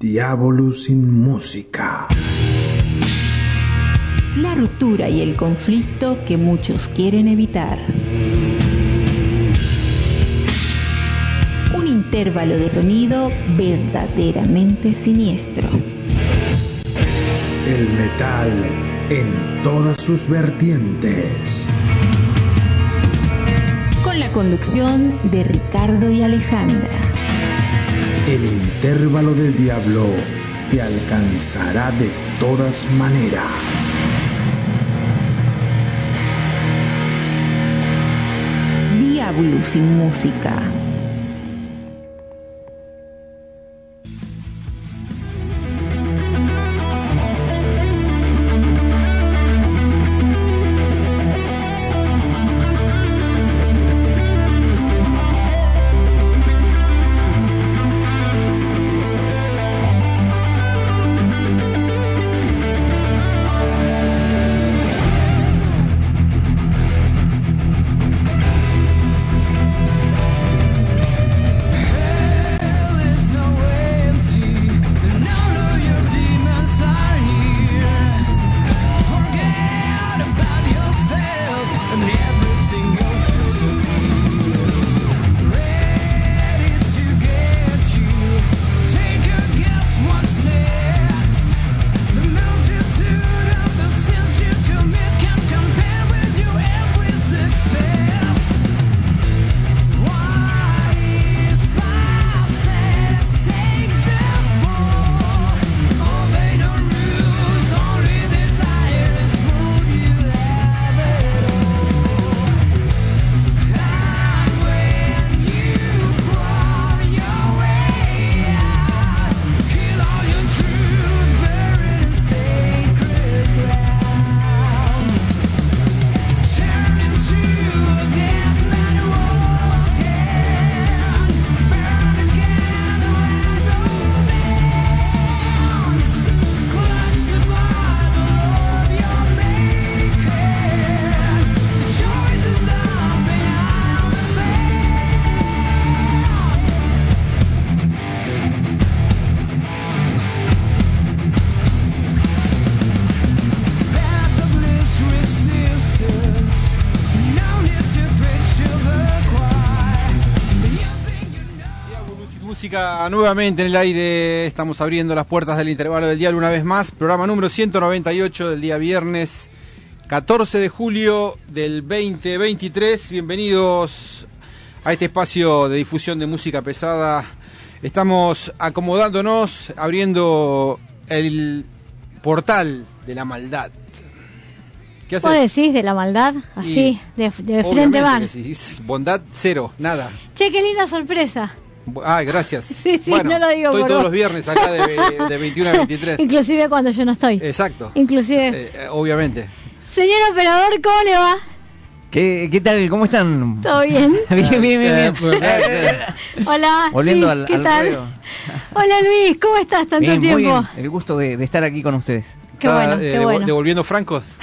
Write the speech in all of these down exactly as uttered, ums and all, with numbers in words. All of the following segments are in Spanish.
Diabolus sin música. La ruptura y el conflicto que muchos quieren evitar. Un intervalo de sonido verdaderamente siniestro. El metal en todas sus vertientes. Con la conducción de Ricardo y Alejandra. El intervalo del diablo te alcanzará de todas maneras. Diabolus sin música. Nuevamente en el aire, estamos abriendo las puertas del intervalo del diablo una vez más, programa número ciento noventa y ocho del día viernes catorce de julio del veinte veintitrés. Bienvenidos a este espacio de difusión de música pesada. Estamos acomodándonos, abriendo el portal de la maldad. ¿Qué haces? ¿Vos decís de la maldad? Así, y de, de frente van. Bondad cero, nada. Che, qué linda sorpresa. Ay, gracias. Sí, sí, bueno, no lo digo estoy por todos vos. Los viernes acá de, de veintiuno a veintitrés. Inclusive cuando yo no estoy. Exacto. Inclusive. Eh, eh, obviamente. Señor operador, ¿cómo le va? ¿Qué, qué tal? ¿Cómo están? ¿Todo bien? bien, bien, bien, bien. Hola. Volviendo sí, al, ¿qué al tal? ruedo. Hola Luis, ¿cómo estás? Tanto bien, tiempo. Muy bien. El gusto de, de estar aquí con ustedes. Qué Está, bueno, eh, qué bueno. Devolviendo francos.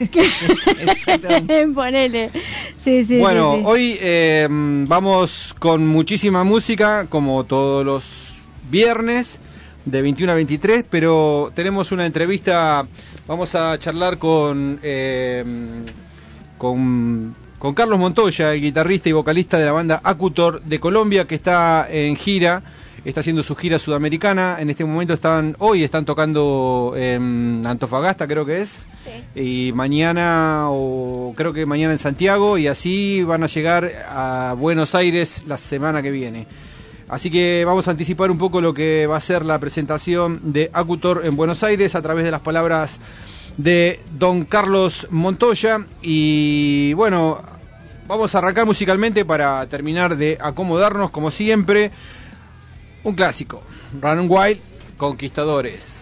Ponele. Sí, sí, bueno, sí, sí. hoy eh, vamos con muchísima música, como todos los viernes, de veintiuno a veintitrés, pero tenemos una entrevista, vamos a charlar con, eh, con, con Carlos Montoya, el guitarrista y vocalista de la banda Acutor de Colombia, que está en gira. Está haciendo su gira sudamericana. En este momento están, hoy están tocando en Antofagasta, creo que es. Sí. Y mañana, o creo que mañana en Santiago, y así van a llegar a Buenos Aires la semana que viene. Así que vamos a anticipar un poco lo que va a ser la presentación de Acutor en Buenos Aires a través de las palabras de don Carlos Montoya. Y bueno, vamos a arrancar musicalmente para terminar de acomodarnos como siempre. Un clásico, Run Wild, Conquistadores.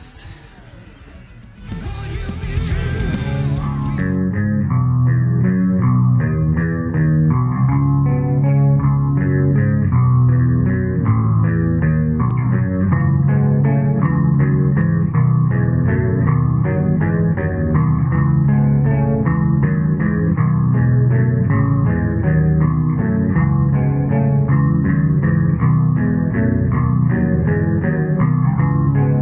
We'll be right back.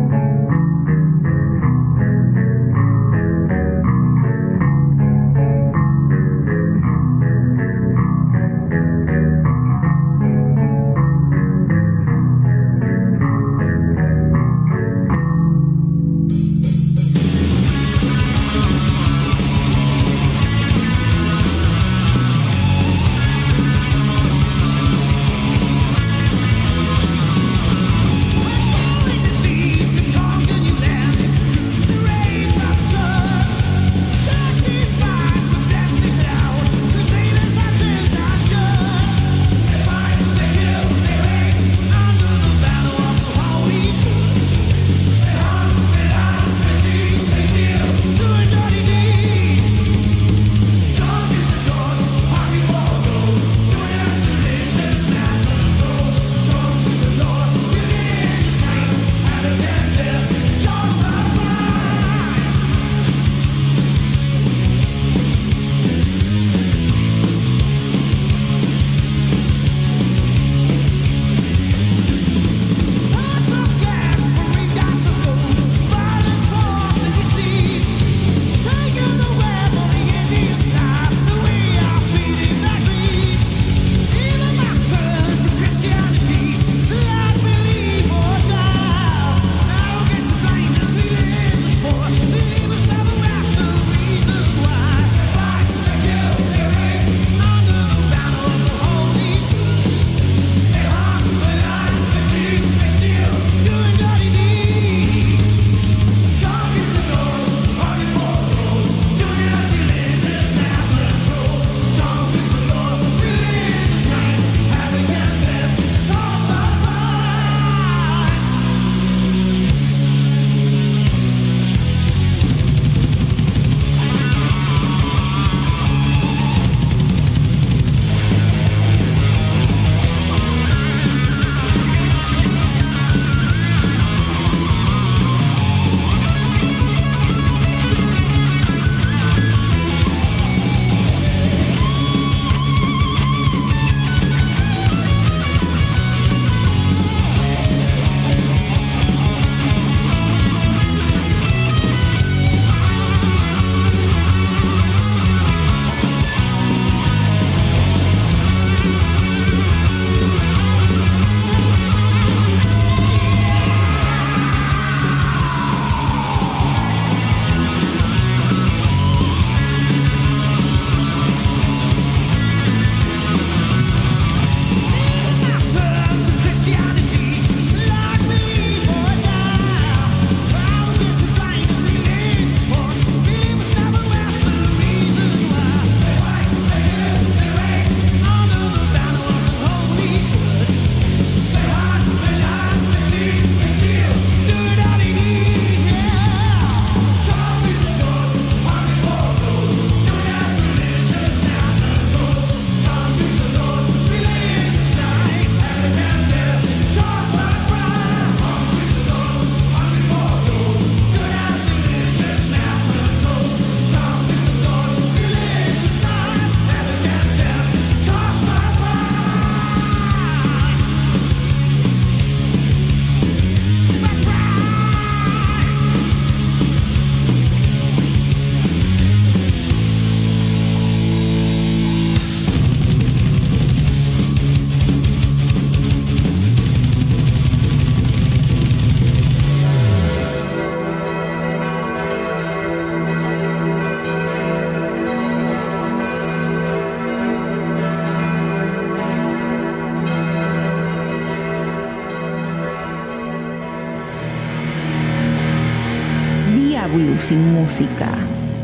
W sin música.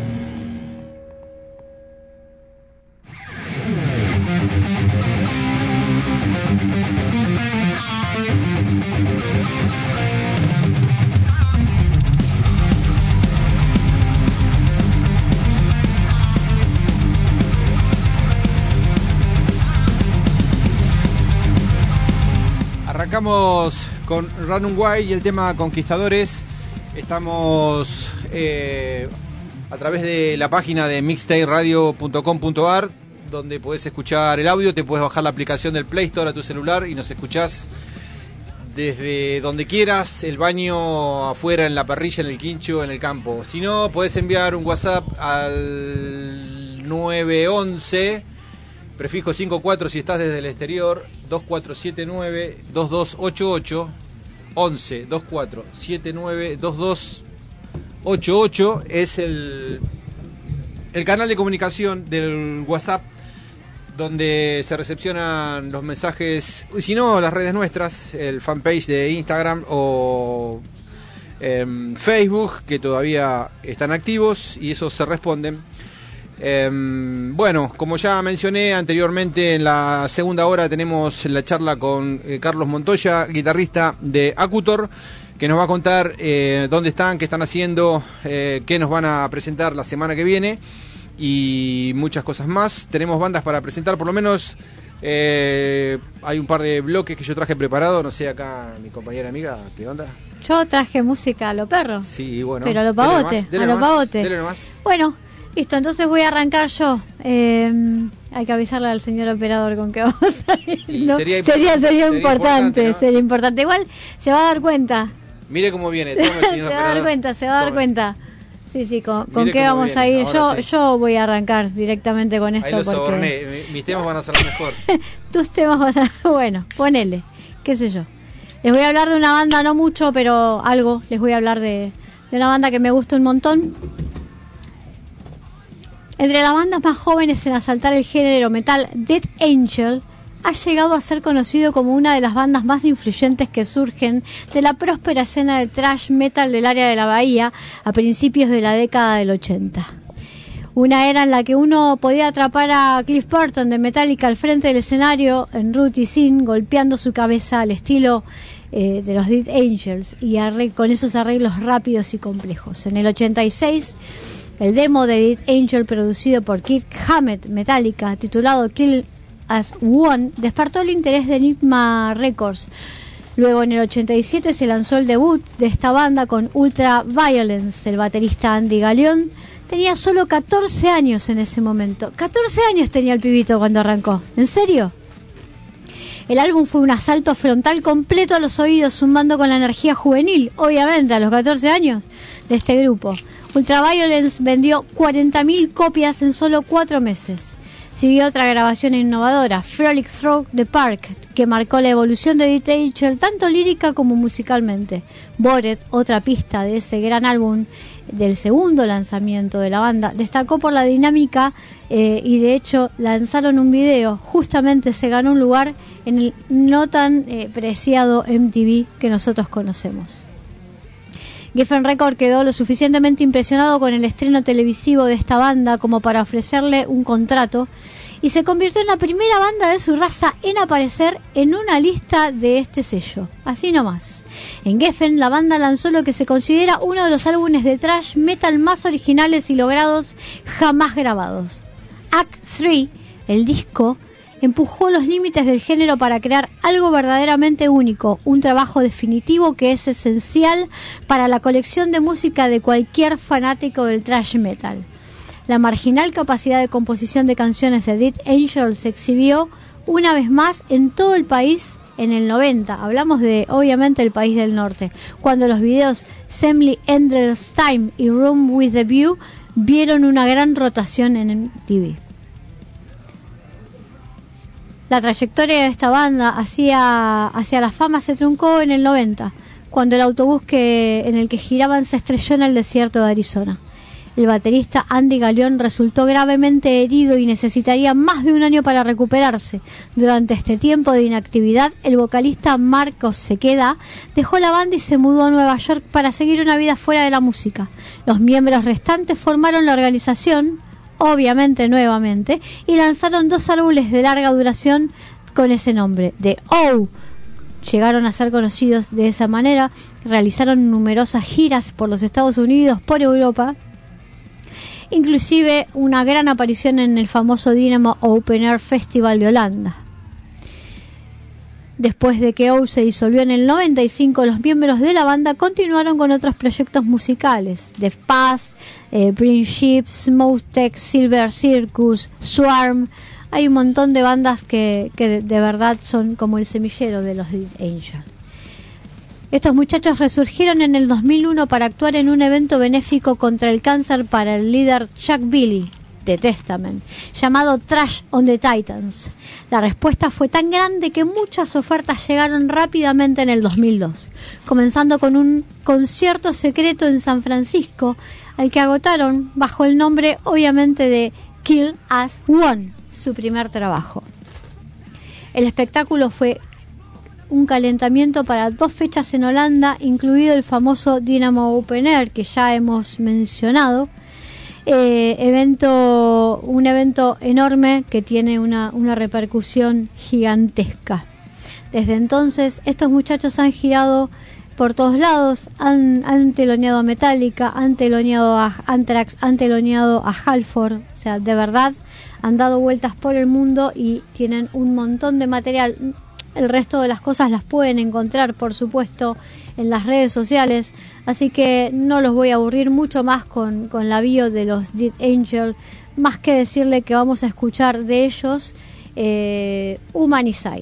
Arrancamos con Runaway y el tema Conquistadores. Estamos eh, a través de la página de mixtape radio punto com punto a r, donde podés escuchar el audio. Te puedes bajar la aplicación del Play Store a tu celular y nos escuchás desde donde quieras, el baño, afuera, en la parrilla, en el quincho, en el campo. Si no, podés enviar un WhatsApp al nueve once, prefijo cincuenta y cuatro si estás desde el exterior, dos cuatro siete nueve dos dos ocho ocho, once dos cuatro siete nueve dos dos ocho ocho es el, el canal de comunicación del WhatsApp, donde se recepcionan los mensajes, si no, las redes nuestras, el fanpage de Instagram o eh, Facebook, que todavía están activos y esos se responden. Eh, bueno, como ya mencioné anteriormente, en la segunda hora tenemos la charla con eh, Carlos Montoya, guitarrista de Acutor, que nos va a contar eh, dónde están, qué están haciendo, eh, qué nos van a presentar la semana que viene y muchas cosas más. Tenemos bandas para presentar, por lo menos eh, hay un par de bloques que yo traje preparado. No sé, acá mi compañera amiga, ¿qué onda? Yo traje música a lo perro. Sí, bueno. Pero a lo pavote, a lo pavote. Bueno, listo, entonces voy a arrancar yo. Eh, hay que avisarle al señor operador con qué vamos a ir, ¿no? Sería, sería, sería, sería importante, ¿no? Sería importante. Igual se va a dar cuenta. Mire cómo viene. Toma, señor se operador. va a dar cuenta, se va a dar Tome. cuenta. Sí, sí, con, con qué vamos viene. a ir. Yo sí. yo voy a arrancar directamente con esto. Ahí lo porque... soborné. Mis temas van a ser mejor. Tus temas van a ser... Bueno, ponele, qué sé yo. Les voy a hablar de una banda, no mucho, pero algo. Les voy a hablar de, de una banda que me gusta un montón. Entre las bandas más jóvenes en asaltar el género metal, Death Angel ha llegado a ser conocido como una de las bandas más influyentes que surgen de la próspera escena de thrash metal del área de la Bahía a principios de la década del ochenta. Una era en la que uno podía atrapar a Cliff Burton de Metallica al frente del escenario en Route y Sin, golpeando su cabeza al estilo eh, de los Death Angels y arre- con esos arreglos rápidos y complejos. En el ochenta y seis, el demo de Death Angel, producido por Kirk Hammett, Metallica, titulado Kill As One, despertó el interés de Enigma Records. Luego, en el ochenta y siete, se lanzó el debut de esta banda con Ultra Violence. El baterista Andy Galeón tenía solo catorce años en ese momento. catorce años tenía el pibito cuando arrancó. ¿En serio? El álbum fue un asalto frontal completo a los oídos, zumbando con la energía juvenil, obviamente, a los catorce años, de este grupo. Ultra Violence vendió cuarenta mil copias en solo cuatro meses. Siguió otra grabación innovadora, Frolic Through the Park, que marcó la evolución de Death Angel tanto lírica como musicalmente. Bored, otra pista de ese gran álbum del segundo lanzamiento de la banda, destacó por la dinámica eh, y de hecho lanzaron un video. Justamente se ganó un lugar en el no tan eh, preciado M T V que nosotros conocemos. Geffen Records quedó lo suficientemente impresionado con el estreno televisivo de esta banda como para ofrecerle un contrato y se convirtió en la primera banda de su raza en aparecer en una lista de este sello. Así nomás. En Geffen, la banda lanzó lo que se considera uno de los álbumes de thrash metal más originales y logrados jamás grabados. Act tres, el disco, empujó los límites del género para crear algo verdaderamente único, un trabajo definitivo que es esencial para la colección de música de cualquier fanático del thrash metal. La marginal capacidad de composición de canciones de Death Angel se exhibió una vez más en todo el país en el noventa. Hablamos de, obviamente, el país del norte, cuando los videos Assembly Endless Time y Room with the View vieron una gran rotación en M T V. La trayectoria de esta banda hacia, hacia la fama se truncó en el noventa, cuando el autobús que, en el que giraban se estrelló en el desierto de Arizona. El baterista Andy Galeón resultó gravemente herido y necesitaría más de un año para recuperarse. Durante este tiempo de inactividad, el vocalista Marcos Sequeda dejó la banda y se mudó a Nueva York para seguir una vida fuera de la música. Los miembros restantes formaron la organización, obviamente nuevamente, y lanzaron dos álbumes de larga duración con ese nombre, The O. Llegaron a ser conocidos de esa manera, realizaron numerosas giras por los Estados Unidos, por Europa, inclusive una gran aparición en el famoso Dynamo Open Air Festival de Holanda. Después de que O se disolvió en el noventa y cinco, los miembros de la banda continuaron con otros proyectos musicales: The Past, eh, Prince Ship, Smoke, Silver Circus, Swarm. Hay un montón de bandas que, que de, de verdad son como el semillero de los Dead Angel. Estos muchachos resurgieron en el dos mil uno para actuar en un evento benéfico contra el cáncer para el líder Chuck Billy de Testament, llamado Trash on the Titans. La respuesta fue tan grande que muchas ofertas llegaron rápidamente en el dos mil dos, comenzando con un concierto secreto en San Francisco, al que agotaron bajo el nombre obviamente de Kill As One, su primer trabajo. El espectáculo fue un calentamiento para dos fechas en Holanda, incluido el famoso Dynamo Open Air que ya hemos mencionado. Eh, evento, un evento enorme que tiene una, una repercusión gigantesca. Desde entonces, estos muchachos han girado por todos lados, han, han teloneado a Metallica, han teloneado a Anthrax, han teloneado a Halford, o sea, de verdad, han dado vueltas por el mundo y tienen un montón de material. El resto de las cosas las pueden encontrar, por supuesto, en las redes sociales, así que no los voy a aburrir mucho más con, con la bio de los Dead Angel, más que decirle que vamos a escuchar de ellos eh, Humanicide.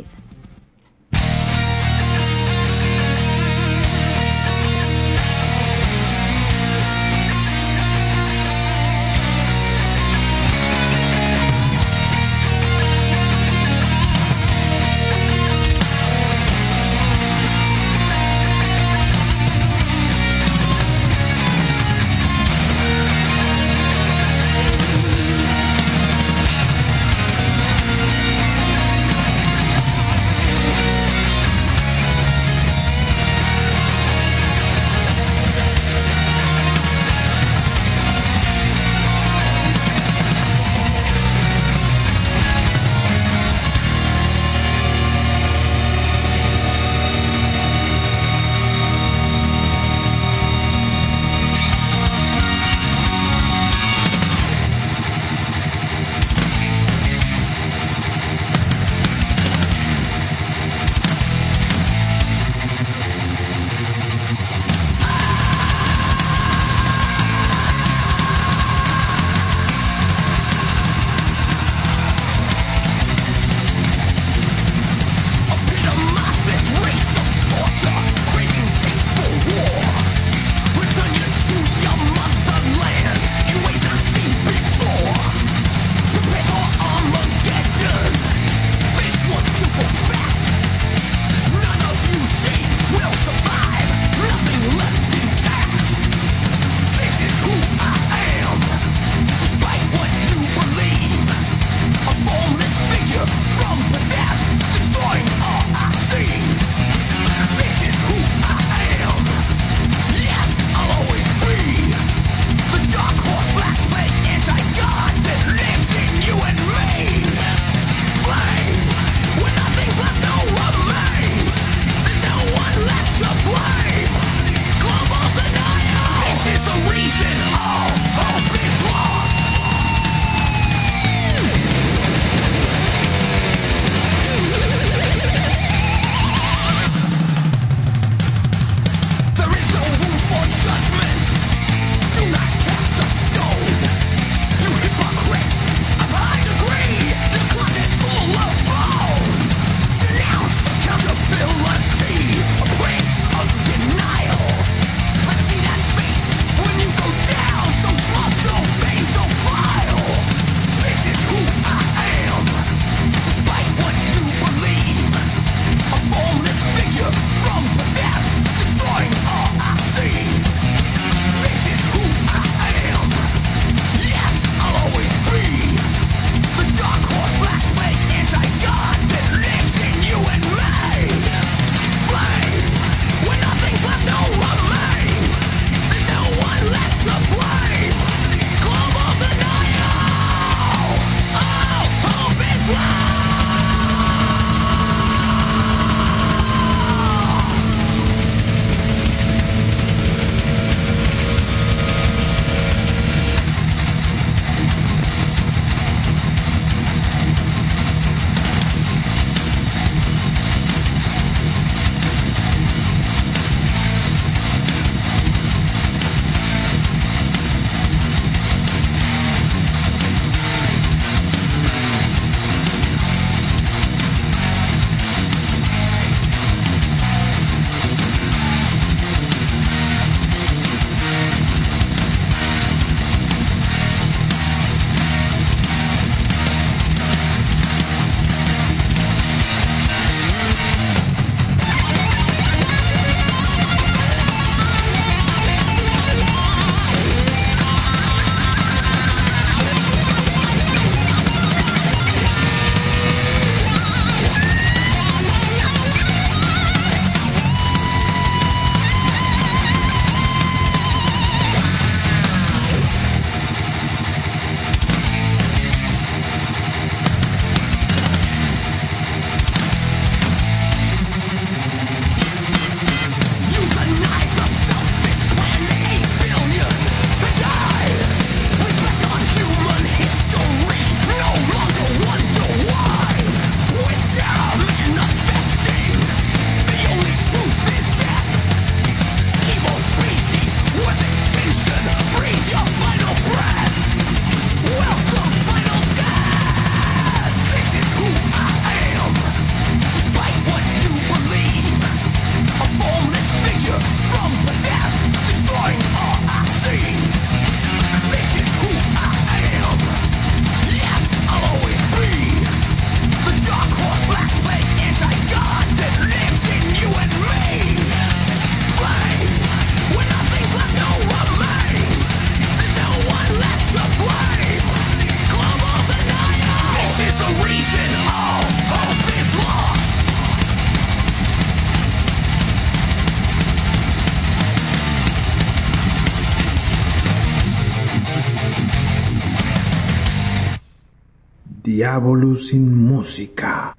Diabolus in Musica.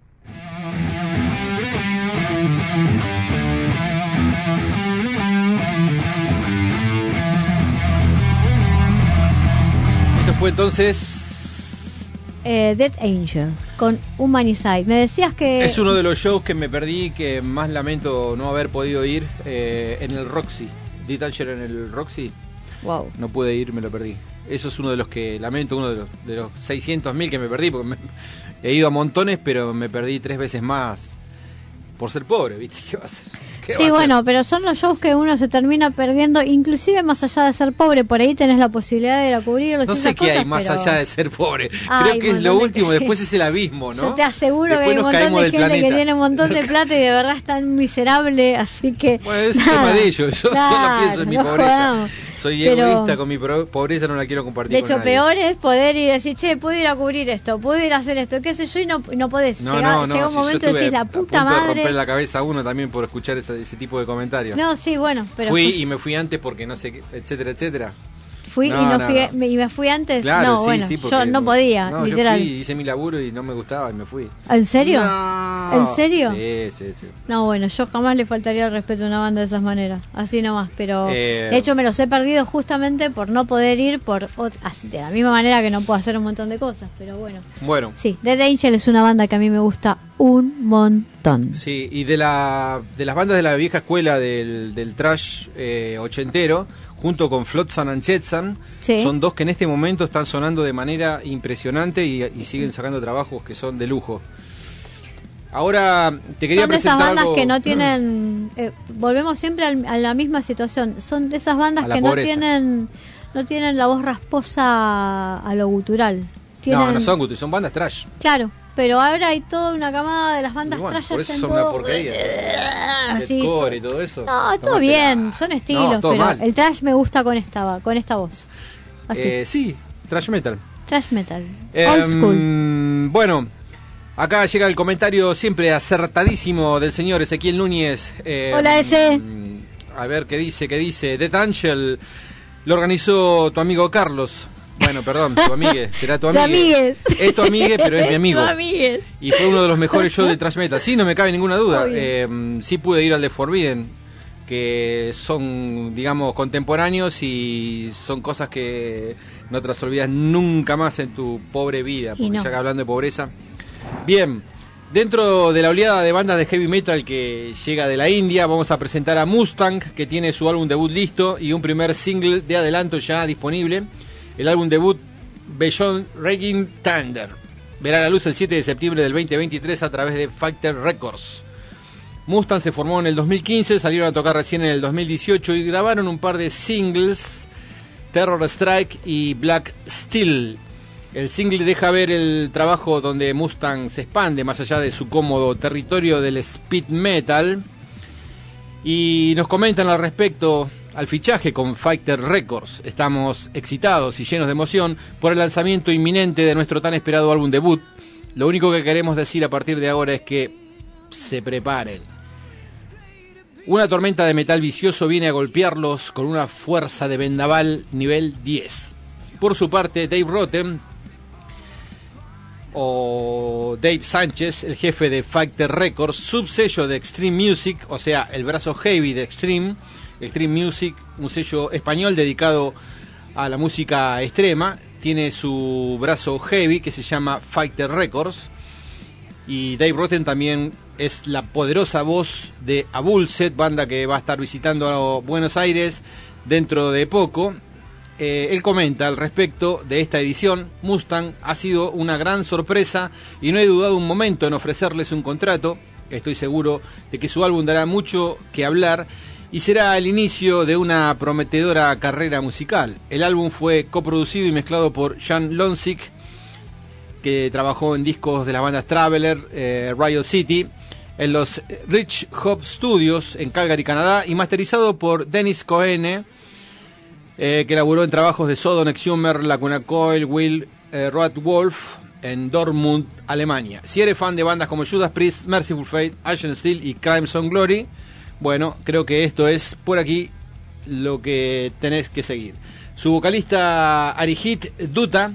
Esto fue entonces... Eh, Dead Angel con Humanicide. Me decías que... Es uno de los shows que me perdí, que más lamento no haber podido ir, eh, en el Roxy. Dead Angel en el Roxy. Wow. No pude ir, me lo perdí. Eso es uno de los que lamento, uno de los, de los seiscientos mil que me perdí, porque me, he ido a montones, pero me perdí tres veces más por ser pobre, ¿viste? ¿Qué va a hacer? ¿Qué va Sí, a hacer? bueno, pero son los shows que uno se termina perdiendo, inclusive más allá de ser pobre, por ahí tenés la posibilidad de ir a cubrirlos. No y sé esas qué hay cosas, más pero... allá de ser pobre. Ay, Creo que es montón lo de- último, sí. después es el abismo, ¿no? Yo te aseguro Después que hay un nos montón caemos de del gente que planeta. tiene un montón de plata y de verdad es tan miserable, así que... Bueno, es nada, tema de ellos. Yo claro, solo pienso en mi no pobreza. jodamos. Soy Pero- egoísta con mi pro- pobreza, no la quiero compartir De con hecho, nadie. peor es poder ir y decir, che, puedo ir a cubrir esto, puedo ir a hacer esto, qué sé yo, y no, y no podés. No, llega no, no. llega un si yo momento y estuve decís, la a puta punto de madre... romper la cabeza a uno también por escuchar ese, ese tipo de comentarios. No, sí, bueno, pero... Fui y me fui antes porque no sé qué, etcétera, etcétera. Fui No, y no, no, fui, no. me- y me fui antes. Claro, no, sí, bueno, sí, yo porque no podía, no, literal. Yo fui, hice mi laburo y no me gustaba y me fui. ¿En serio? No. ¿En serio? Sí, sí, sí. No, bueno, yo jamás le faltaría el respeto a una banda de esas maneras, así nomás, pero Eh. de hecho me los he perdido justamente por no poder ir, por ot- así, de la misma manera que no puedo hacer un montón de cosas, pero bueno. Bueno, Sí, Dead Angel es una banda que a mí me gusta un montón. sí, y de la de las bandas de la vieja escuela del, del trash eh, ochentero, junto con Flotsam and Jetsam, Sí. son dos que en este momento están sonando de manera impresionante y, y siguen sacando trabajos que son de lujo. Ahora te quería Son de esas presentar bandas algo- que no tienen, eh, volvemos siempre al- a la misma situación, son de esas bandas A la que no pobreza. tienen, no tienen la voz rasposa a lo gutural. Tienen, No, no son gutus, son bandas trash. Claro, pero ahora hay toda una camada de las bandas Y bueno, trash por eso hacen son una todo- porquería. Así, Deathcore y todo eso. No, todo Tómatela. bien, son estilos, No, todo pero mal. el trash me gusta con esta, con esta voz. Así, Eh, sí, trash metal. trash metal, Eh, old school. Bueno, acá llega el comentario siempre acertadísimo del señor Ezequiel Núñez. Eh, Hola, ese. A ver qué dice, qué dice. Death Angel lo organizó tu amigo Carlos. Bueno, perdón, tu amigue, será tu Tu amigue. amigues. Es tu amigue, pero es mi amigo. Tu amigues. Y fue uno de los mejores shows de thrash metal. Sí, no me cabe ninguna duda. Obvio. Eh, sí pude ir al de Forbidden, que son, digamos, contemporáneos y son cosas que no te las olvidas nunca más en tu pobre vida. Y Porque no. ya que hablando de pobreza. Bien, dentro de la oleada de bandas de heavy metal que llega de la India, vamos a presentar a Mustang, que tiene su álbum debut listo y un primer single de adelanto ya disponible. El álbum debut Beyond Raging Thunder verá la luz el siete de septiembre del veinte veintitrés a través de Fighter Records. Mustang se formó en el dos mil quince, salieron a tocar recién en el dos mil dieciocho y grabaron un par de singles, Terror Strike y Black Steel. El single deja ver el trabajo donde Mustang se expande más allá de su cómodo territorio del speed metal. Y nos comentan al respecto al fichaje con Fighter Records. Estamos excitados y llenos de emoción por el lanzamiento inminente de nuestro tan esperado álbum debut. Lo único que queremos decir a partir de ahora es que se preparen. Una tormenta de metal vicioso viene a golpearlos con una fuerza de vendaval nivel diez. Por su parte, Dave Rotten, o Dave Sánchez, el jefe de Fighter Records, subsello de Extreme Music, o sea, el brazo heavy de Extreme, Extreme Music, un sello español dedicado a la música extrema, tiene su brazo heavy que se llama Fighter Records, y Dave Rotten también es la poderosa voz de Abulset, banda que va a estar visitando Buenos Aires dentro de poco. Eh, él comenta al respecto de esta edición: Mustang ha sido una gran sorpresa y no he dudado un momento en ofrecerles un contrato. Estoy seguro de que su álbum dará mucho que hablar y será el inicio de una prometedora carrera musical. El álbum fue coproducido y mezclado por Jan Lonsick, que trabajó en discos de las bandas Traveler, eh, Riot City, en los Rich Hop Studios en Calgary, Canadá, y masterizado por Dennis Cohene, eh, que laburó en trabajos de Sodom, Exhumer, Lacuna Coil, Will, eh, Wolf en Dortmund, Alemania. Si eres fan de bandas como Judas Priest, Merciful Fate, Ashen Steel y Crimson Glory, bueno, creo que esto es por aquí lo que tenés que seguir. Su vocalista Arihit Dutta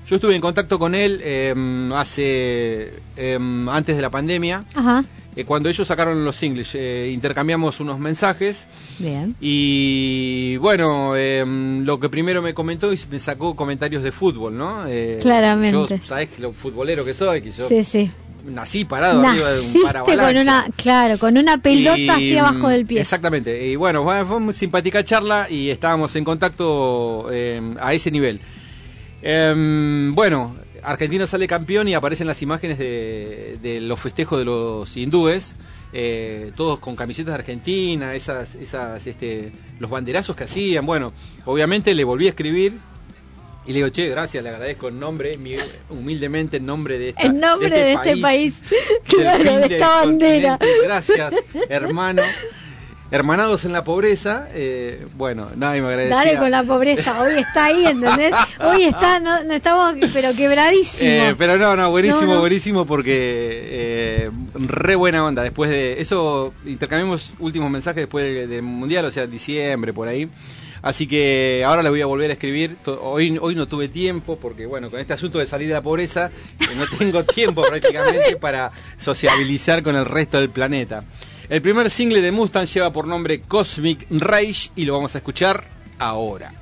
Yo estuve en contacto con él eh, hace eh, antes de la pandemia. Ajá. Eh, cuando ellos sacaron los singles, eh, intercambiamos unos mensajes. Bien. Y bueno, eh, lo que primero me comentó y me sacó comentarios de fútbol, ¿no? Eh, Claramente. Yo, sabés lo futbolero que soy, que yo Sí, sí. nací parado Naciste arriba de un paravalancha. con una, claro, con una pelota Y, así abajo del pie. Exactamente. Y bueno, fue fue muy simpática charla y estábamos en contacto eh, a ese nivel. Eh, bueno, Argentina sale campeón y aparecen las imágenes de, de los festejos de los hindúes, eh, todos con camisetas de Argentina, esas, esas, este, los banderazos que hacían. Bueno, obviamente le volví a escribir y le digo, che, gracias, le agradezco en nombre, mi- humildemente en nombre de, esta, En nombre de este país, claro, del fin de del esta bandera. continente. Gracias, hermano. Hermanados en la pobreza, eh, bueno, nadie me agradecía. Dale con la pobreza, hoy está ahí, ¿entendés? Hoy está, no, no estamos, pero quebradísimo. Eh, pero no, no, buenísimo, No, no. buenísimo porque eh, re buena onda. Después de eso, intercambiamos últimos mensajes después del, del Mundial, o sea, diciembre, por ahí. Así que ahora le voy a volver a escribir. To- Hoy, hoy no tuve tiempo porque, bueno, con este asunto de salir de la pobreza, eh, no tengo tiempo prácticamente para sociabilizar con el resto del planeta. El primer single de Mustang lleva por nombre Cosmic Rage y lo vamos a escuchar ahora.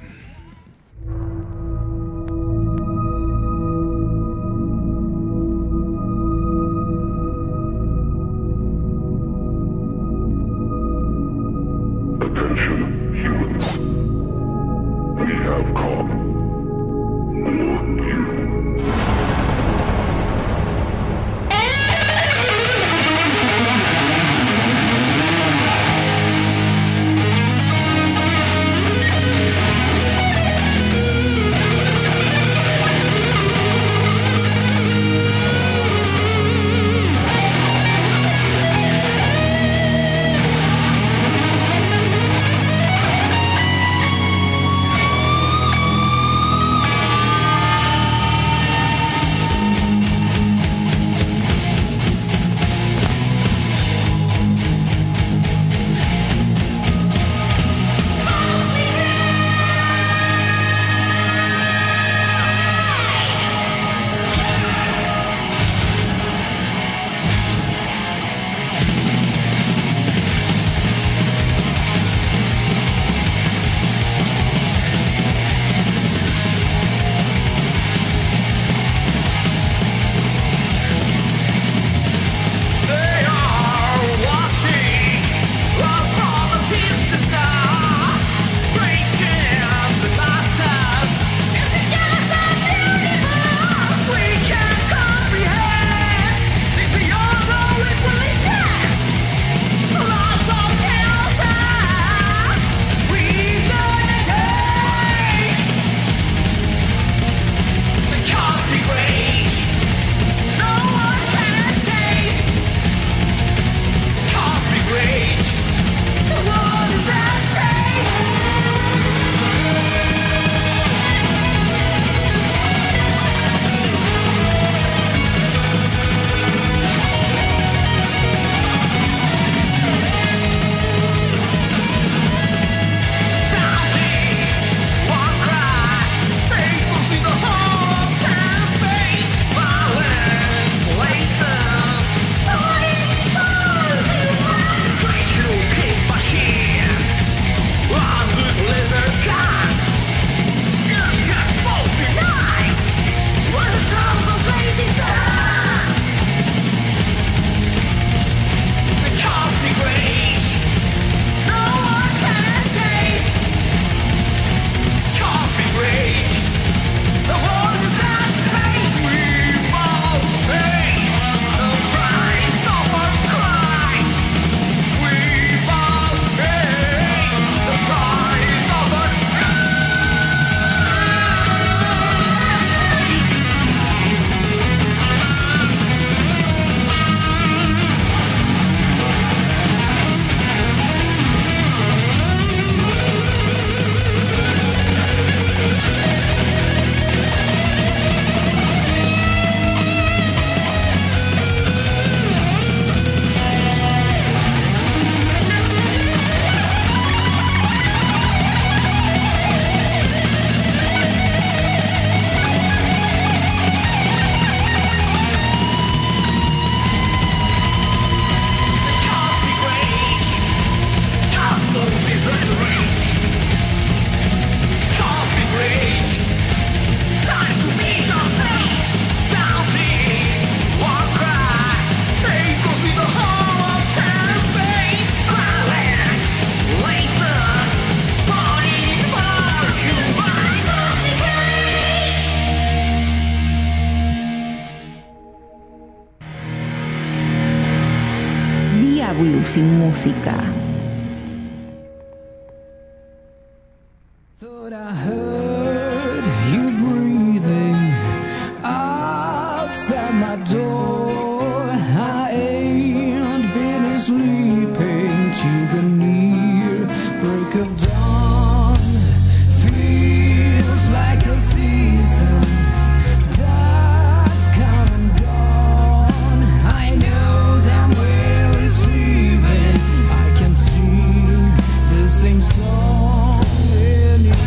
Attention, humans. We have come. For you. sin música. Thought I heard you breathing outside my door. I ain't been sleeping till the near break of dawn. Feels like a season that's come and gone. I know damn well it's leaving. I can sing the same song anymore.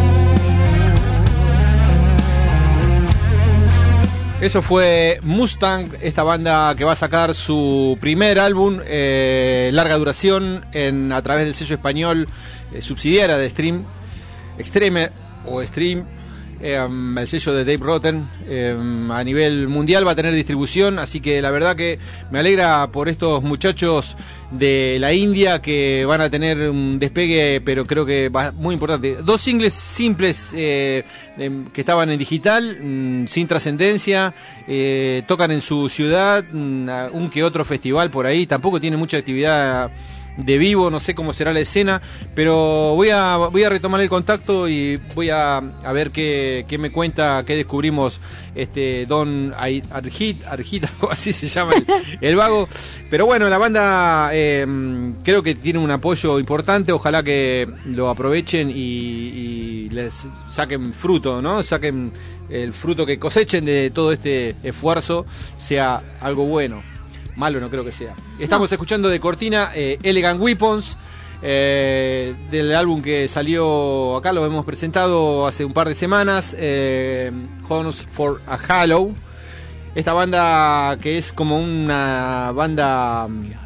Eso fue Mustang, esta banda que va a sacar su primer álbum, eh, larga duración, en, a través del sello español eh, subsidiaria de Stream, Extreme o Stream, eh, el sello de Dave Rotten, eh, a nivel mundial va a tener distribución, así que la verdad que me alegra por estos muchachos de la India que van a tener un despegue, pero creo que va muy importante. Dos singles simples eh, de, que estaban en digital, mmm, sin trascendencia, eh, tocan en su ciudad, mmm, un que otro festival por ahí, tampoco tiene mucha actividad de vivo, no sé cómo será la escena, pero voy a voy a retomar el contacto y voy a, a ver qué, qué me cuenta, qué descubrimos este Don Arjit, Arjita, así se llama el, el vago. Pero bueno, la banda eh, creo que tiene un apoyo importante, ojalá que lo aprovechen y, y les saquen fruto, ¿no? Saquen el fruto que cosechen de todo este esfuerzo, sea algo bueno. Malo no creo que sea. Estamos no. escuchando de cortina eh, Elegant Weapons, eh, del álbum que salió acá, lo hemos presentado hace un par de semanas, eh, Horns for a Hollow. Esta banda que es como una banda...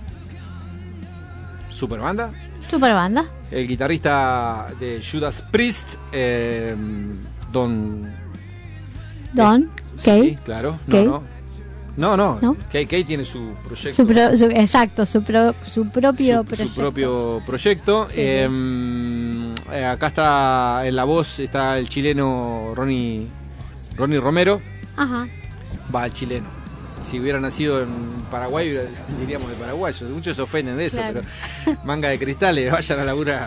¿Super banda? Super banda. El guitarrista de Judas Priest, eh, Don... Don, eh, Kay. Sí, claro, Kay. no, no. No, no, ¿No? Kay, Kay tiene su proyecto. Su pro, su, exacto, su, pro, su propio su, proyecto. Su propio proyecto. Sí, eh, sí. Eh, acá está en la voz, está el chileno Ronnie, Ronnie Romero. Ajá. Va, el chileno. Si hubiera nacido en Paraguay, diríamos de paraguayos. Muchos se ofenden de eso, Claro. pero manga de cristales, vayan a laburar.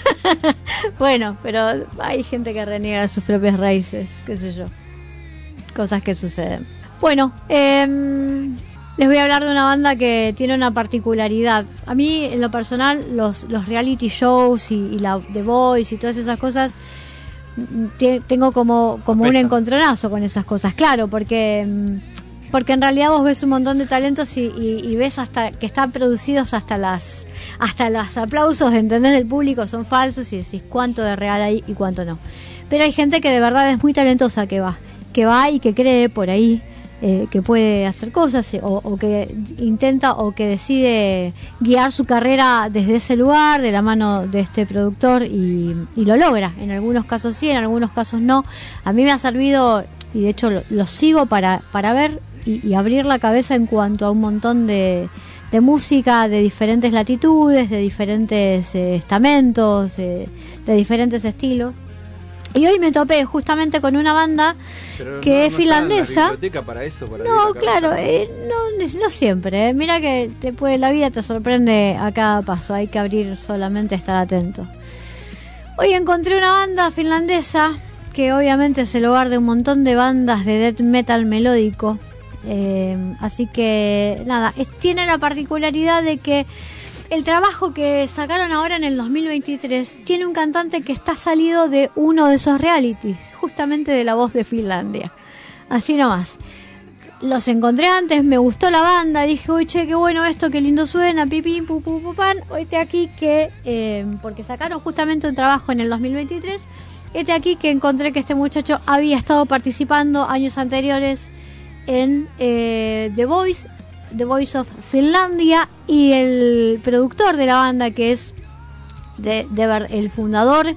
Bueno, pero hay gente que reniega de sus propias raíces, qué sé yo. Cosas que suceden. Bueno, eh, les voy a hablar de una banda que tiene una particularidad. A mí, en lo personal, los, los reality shows y, y la The Voice y todas esas cosas, te, tengo como, como un encontronazo con esas cosas. Claro, porque, porque en realidad vos ves un montón de talentos y, y, y ves hasta que están producidos hasta las hasta los aplausos, ¿entendés? Del público son falsos y decís cuánto de real hay y cuánto no. Pero hay gente que de verdad es muy talentosa que va, que va y que cree por ahí. Eh, que puede hacer cosas eh, o, o que intenta o que decide guiar su carrera desde ese lugar de la mano de este productor y, y lo logra. En algunos casos sí, en algunos casos no. A mí me ha servido y de hecho lo, lo sigo para, para ver y, y abrir la cabeza en cuanto a un montón de, de música de diferentes latitudes, de diferentes eh, estamentos, eh, de diferentes estilos. Y hoy me topé justamente con una banda Pero que no, es no finlandesa. Está en la biblioteca para eso, para No, abrir la cabeza. claro, eh, no, no siempre. Eh. Mira que te puede, la vida te sorprende a cada paso. Hay que abrir solamente, estar atento. Hoy encontré una banda finlandesa que obviamente es el hogar de un montón de bandas de death metal melódico. Eh, así que nada, es, tiene la particularidad de que el trabajo que sacaron ahora en el dos mil veintitrés tiene un cantante que está salido de uno de esos realities, justamente de La Voz de Finlandia. Así nomás. Los encontré antes, me gustó la banda, dije, uy, che, qué bueno esto, qué lindo suena, pipín, pu, pu, pu, pan. Oíste aquí que, eh, porque sacaron justamente un trabajo en el dos mil veintitrés, este aquí que encontré que este muchacho había estado participando años anteriores en eh, The Voice, The Voice of Finlandia, y el productor de la banda, que es de, de ver, el fundador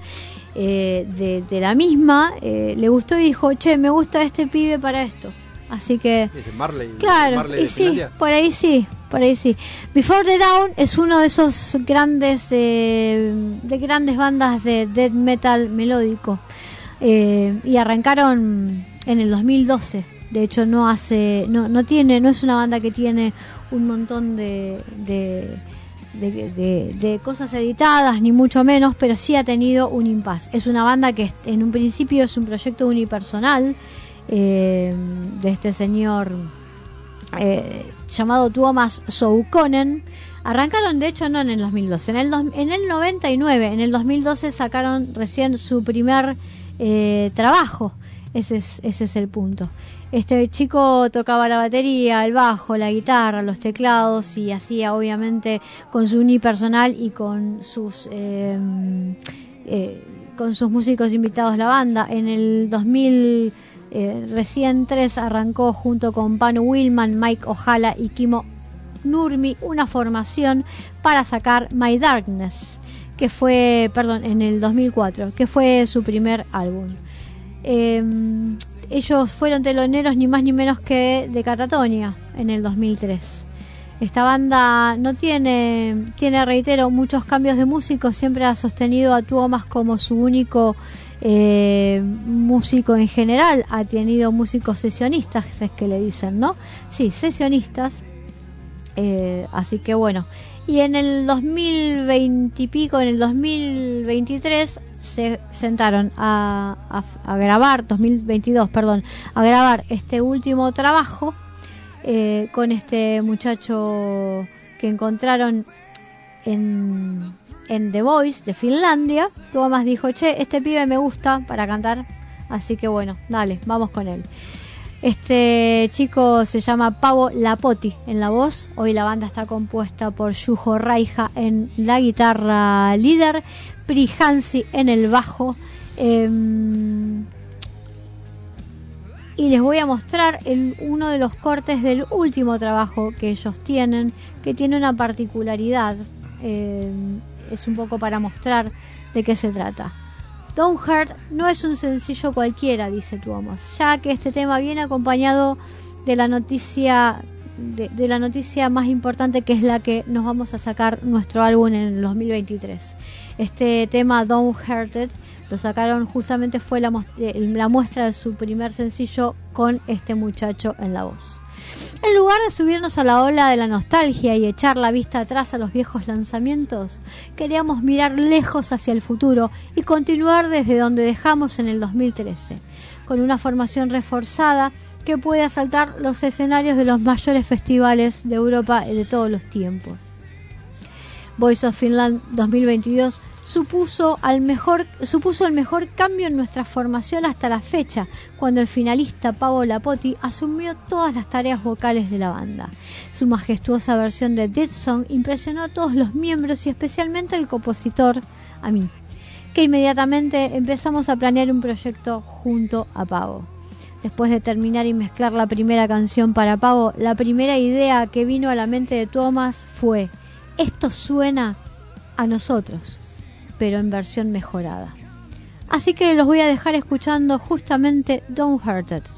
eh, de, de la misma, eh, le gustó y dijo, che, me gusta este pibe para esto. Así que, ¿Es de Marley? claro, Marley y de sí, Finlandia? por ahí sí, por ahí sí. Before the Dawn es uno de esos grandes, eh, de grandes bandas de death metal melódico, eh, y arrancaron en el dos mil doce. De hecho no hace, no, no tiene, no es una banda que tiene un montón de, de, de, de, de cosas editadas, ni mucho menos, pero sí ha tenido un impasse. Es una banda que en un principio es un proyecto unipersonal eh, de este señor eh, llamado Tuomas Soukonen. Arrancaron, de hecho, no en el dos mil doce, en el, dos, en el noventa y nueve, en el dos mil doce sacaron recién su primer eh, trabajo. Ese es, ese es el punto. Este chico tocaba la batería, el bajo, la guitarra, los teclados y hacía obviamente con su unipersonal y con sus eh, eh, con sus músicos invitados la banda. En el dos mil eh, recién tres arrancó junto con Panu Willman, Mike Ohala y Kimo Nurmi una formación para sacar My Darkness, que fue, perdón, en el dos mil cuatro, que fue su primer álbum. Eh, ellos fueron teloneros ni más ni menos que de Catatonia en el dos mil tres. Esta banda no tiene, tiene, reitero, muchos cambios de músicos. Siempre ha sostenido a Tuomas como su único eh, músico en general. Ha tenido músicos sesionistas, es que le dicen, ¿no? Sí, sesionistas. Eh, así que bueno. Y en el dos mil veinte y pico, en el dos mil veintitrés, se sentaron a, a, a grabar, dos mil veintidós, perdón, a grabar este último trabajo eh, con este muchacho que encontraron en, en The Voice de Finlandia. Tuomas dijo, che, este pibe me gusta para cantar, así que bueno, dale, vamos con él. Este chico se llama Paavo Lapoti en la voz. Hoy la banda está compuesta por Juho Raija en la guitarra líder, Pri Hansi en el bajo. Eh, y les voy a mostrar el, uno de los cortes del último trabajo que ellos tienen, que tiene una particularidad. Eh, es un poco para mostrar de qué se trata. Don't Hurt no es un sencillo cualquiera, dice Tuomas, ya que este tema viene acompañado de la noticia de, de la noticia más importante, que es la que nos vamos a sacar nuestro álbum en el dos mil veintitrés. Este tema Don't Hurt It lo sacaron justamente, fue la, la muestra de su primer sencillo con este muchacho en la voz. En lugar de subirnos a la ola de la nostalgia y echar la vista atrás a los viejos lanzamientos, queríamos mirar lejos hacia el futuro y continuar desde donde dejamos en el dos mil trece, con una formación reforzada que puede asaltar los escenarios de los mayores festivales de Europa de todos los tiempos. Voice of Finland dos mil veintidós supuso, al mejor, supuso el mejor cambio en nuestra formación hasta la fecha, cuando el finalista Paavo Lapoti asumió todas las tareas vocales de la banda. Su majestuosa versión de Dead Song impresionó a todos los miembros y especialmente al compositor, a mí, que inmediatamente empezamos a planear un proyecto junto a Paavo. Después de terminar y mezclar la primera canción para Paavo, la primera idea que vino a la mente de Tuomas fue: esto suena a nosotros, pero en versión mejorada. Así que los voy a dejar escuchando justamente Don't Hurt It.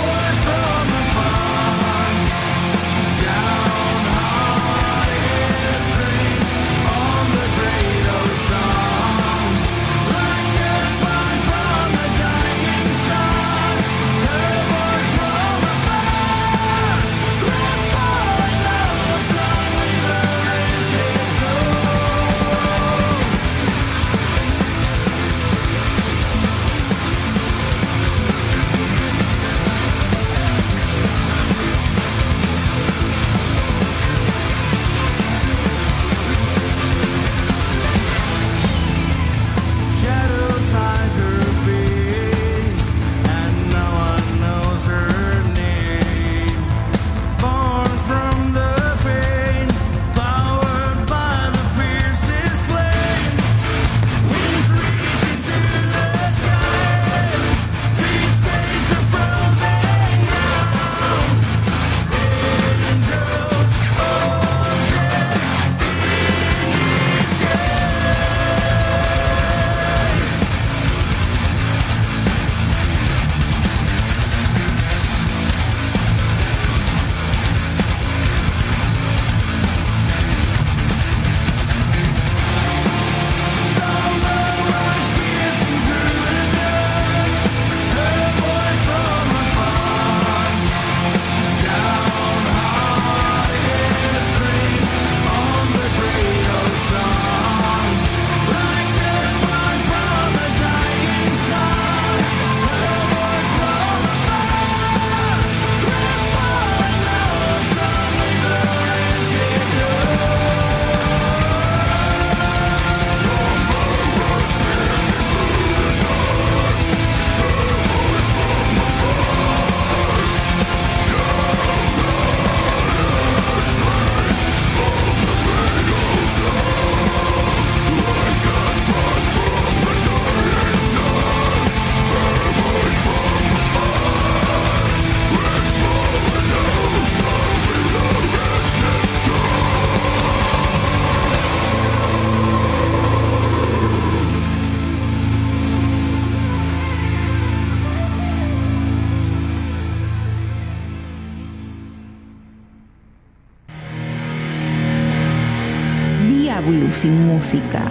Downhearted. sin música.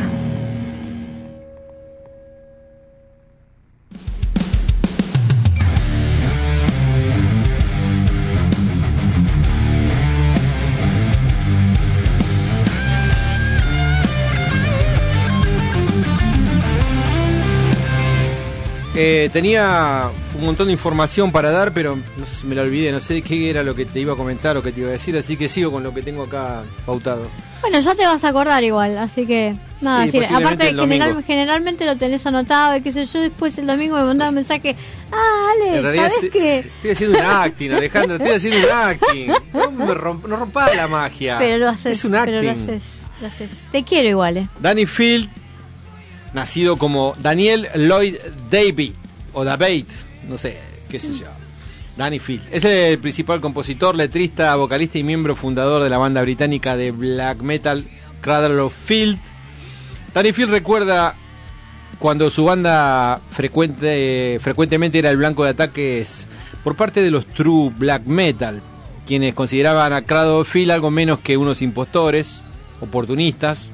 Eh, tenía un montón de información para dar, pero no sé, me la olvidé, no sé qué era lo que te iba a comentar o qué te iba a decir, así que sigo con lo que tengo acá pautado. Bueno, ya te vas a acordar igual, así que nada, Sí, sí, posiblemente aparte el general, domingo. generalmente lo tenés anotado y qué sé yo, después el domingo me mandaba un mensaje, ah, Ale, En realidad ¿sabés sí- qué? estoy haciendo un acting, Alejandro, estoy haciendo un acting. No, me romp, no rompas la magia. Pero lo haces, es un acting. pero lo haces, lo haces. Te quiero igual, eh. Danny Field, nacido como Daniel Lloyd Davey, o David, no sé, qué sé yo. Danny Field. Es el principal compositor, letrista, vocalista y miembro fundador de la banda británica de black metal Cradle of Filth. Danny Field recuerda cuando su banda frecuente, frecuentemente era el blanco de ataques por parte de los true black metal, quienes consideraban a Cradle of Filth algo menos que unos impostores, oportunistas.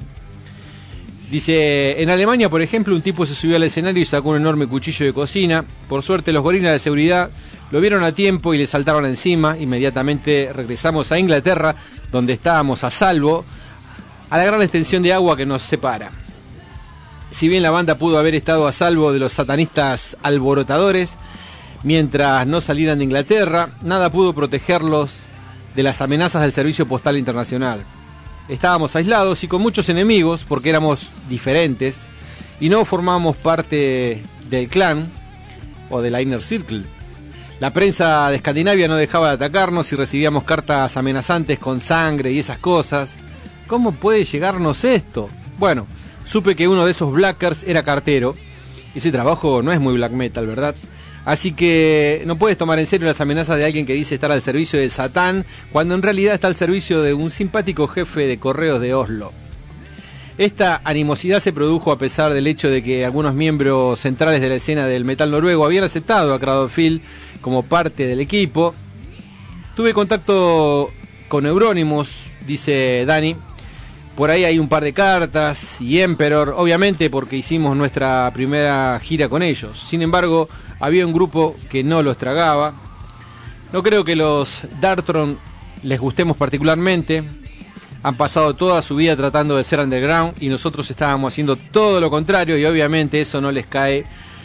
Dice, en Alemania, por ejemplo, un tipo se subió al escenario y sacó un enorme cuchillo de cocina. Por suerte, los gorilas de seguridad lo vieron a tiempo y le saltaron encima. Inmediatamente regresamos a Inglaterra, donde estábamos a salvo, a la gran extensión de agua que nos separa. Si bien la banda pudo haber estado a salvo de los satanistas alborotadores, mientras no salieran de Inglaterra, nada pudo protegerlos de las amenazas del Servicio Postal Internacional. Estábamos aislados y con muchos enemigos porque éramos diferentes y no formábamos parte del clan o de la Inner Circle. La prensa de Escandinavia no dejaba de atacarnos y recibíamos cartas amenazantes con sangre y esas cosas. ¿Cómo puede llegarnos esto? Bueno, supe que uno de esos blackers era cartero. Ese trabajo no es muy black metal, ¿verdad? Así que no puedes tomar en serio las amenazas de alguien que dice estar al servicio de Satán, cuando en realidad está al servicio de un simpático jefe de correos de Oslo. Esta animosidad se produjo a pesar del hecho de que algunos miembros centrales de la escena del metal noruego habían aceptado a Cradle of Filth como parte del equipo. Tuve contacto con Euronymous, dice Dani. Por ahí hay un par de cartas y Emperor, obviamente porque hicimos nuestra primera gira con ellos. Sin embargo, había un grupo que no los tragaba. No creo que los Darkthrone les gustemos particularmente. Han pasado toda su vida tratando de ser underground y nosotros estábamos haciendo todo lo contrario y obviamente eso no les cae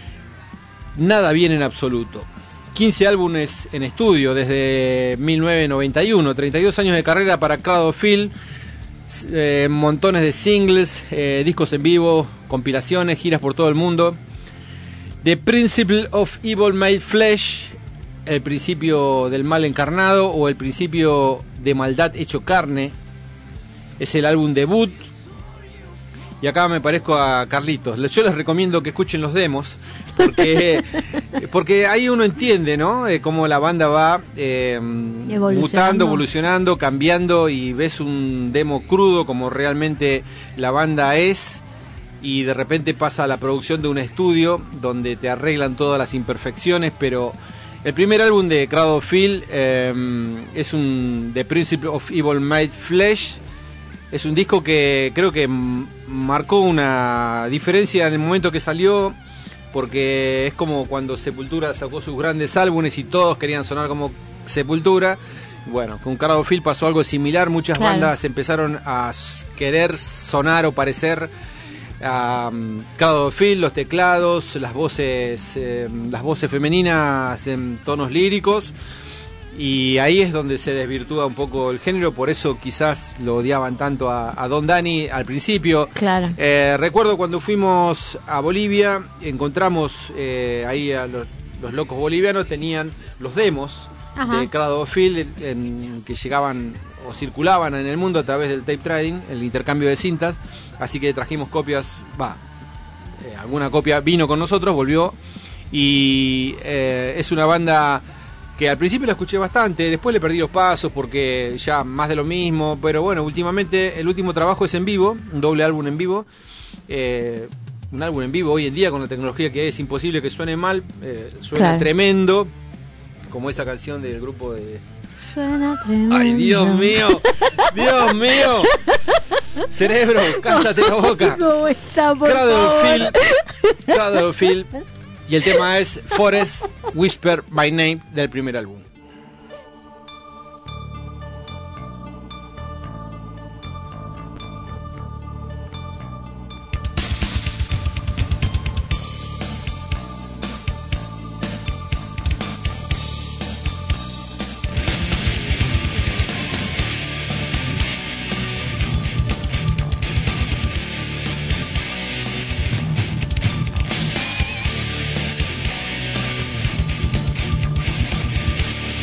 nada bien en absoluto. quince álbumes en estudio desde mil novecientos noventa y uno, treinta y dos años de carrera para Cradle of Filth. Eh, montones de singles, eh, discos en vivo, compilaciones, giras por todo el mundo. The Principle of Evil Made Flesh, el principio del mal encarnado o el principio de maldad hecho carne, es el álbum debut. Y acá me parezco a Carlitos. Yo les recomiendo que escuchen los demos porque porque ahí uno entiende, ¿no? Eh, cómo la banda va eh, mutando, evolucionando, cambiando, y ves un demo crudo como realmente la banda es, y de repente pasa a la producción de un estudio donde te arreglan todas las imperfecciones. Pero el primer álbum de Cradle of Filth eh, es un The Principle of Evil Made Flesh. Es un disco que creo que marcó una diferencia en el momento que salió, porque es como cuando Sepultura sacó sus grandes álbumes y todos querían sonar como Sepultura. Bueno, con Cradle of Filth pasó algo similar. Muchas claro. bandas empezaron a querer sonar o parecer a um, Cradle of Filth, los teclados, las voces, eh, las voces femeninas en tonos líricos. Y ahí es donde se desvirtúa un poco el género, por eso quizás lo odiaban tanto a, a Don Dani al principio. Claro. Eh, recuerdo cuando fuimos a Bolivia, encontramos eh, ahí a los, los locos bolivianos, tenían los demos Ajá. de Cradle of Filth en, en, que llegaban o circulaban en el mundo a través del tape trading, el intercambio de cintas, así que trajimos copias, va, eh, alguna copia vino con nosotros, volvió, y eh, es una banda que al principio la escuché bastante, después le perdí los pasos porque ya más de lo mismo, pero bueno, últimamente el último trabajo es en vivo, un doble álbum en vivo, eh, un álbum en vivo hoy en día con la tecnología que hay es imposible que suene mal, eh, suena claro. tremendo, como esa canción del grupo de... Suena tremendo. ¡Ay, Dios mío! ¡Dios mío! Cerebro, cállate la boca. ¿Cómo está, por Cradle favor? Field, Cradle Field. Y el tema es Forest Whisper by Name del primer álbum. I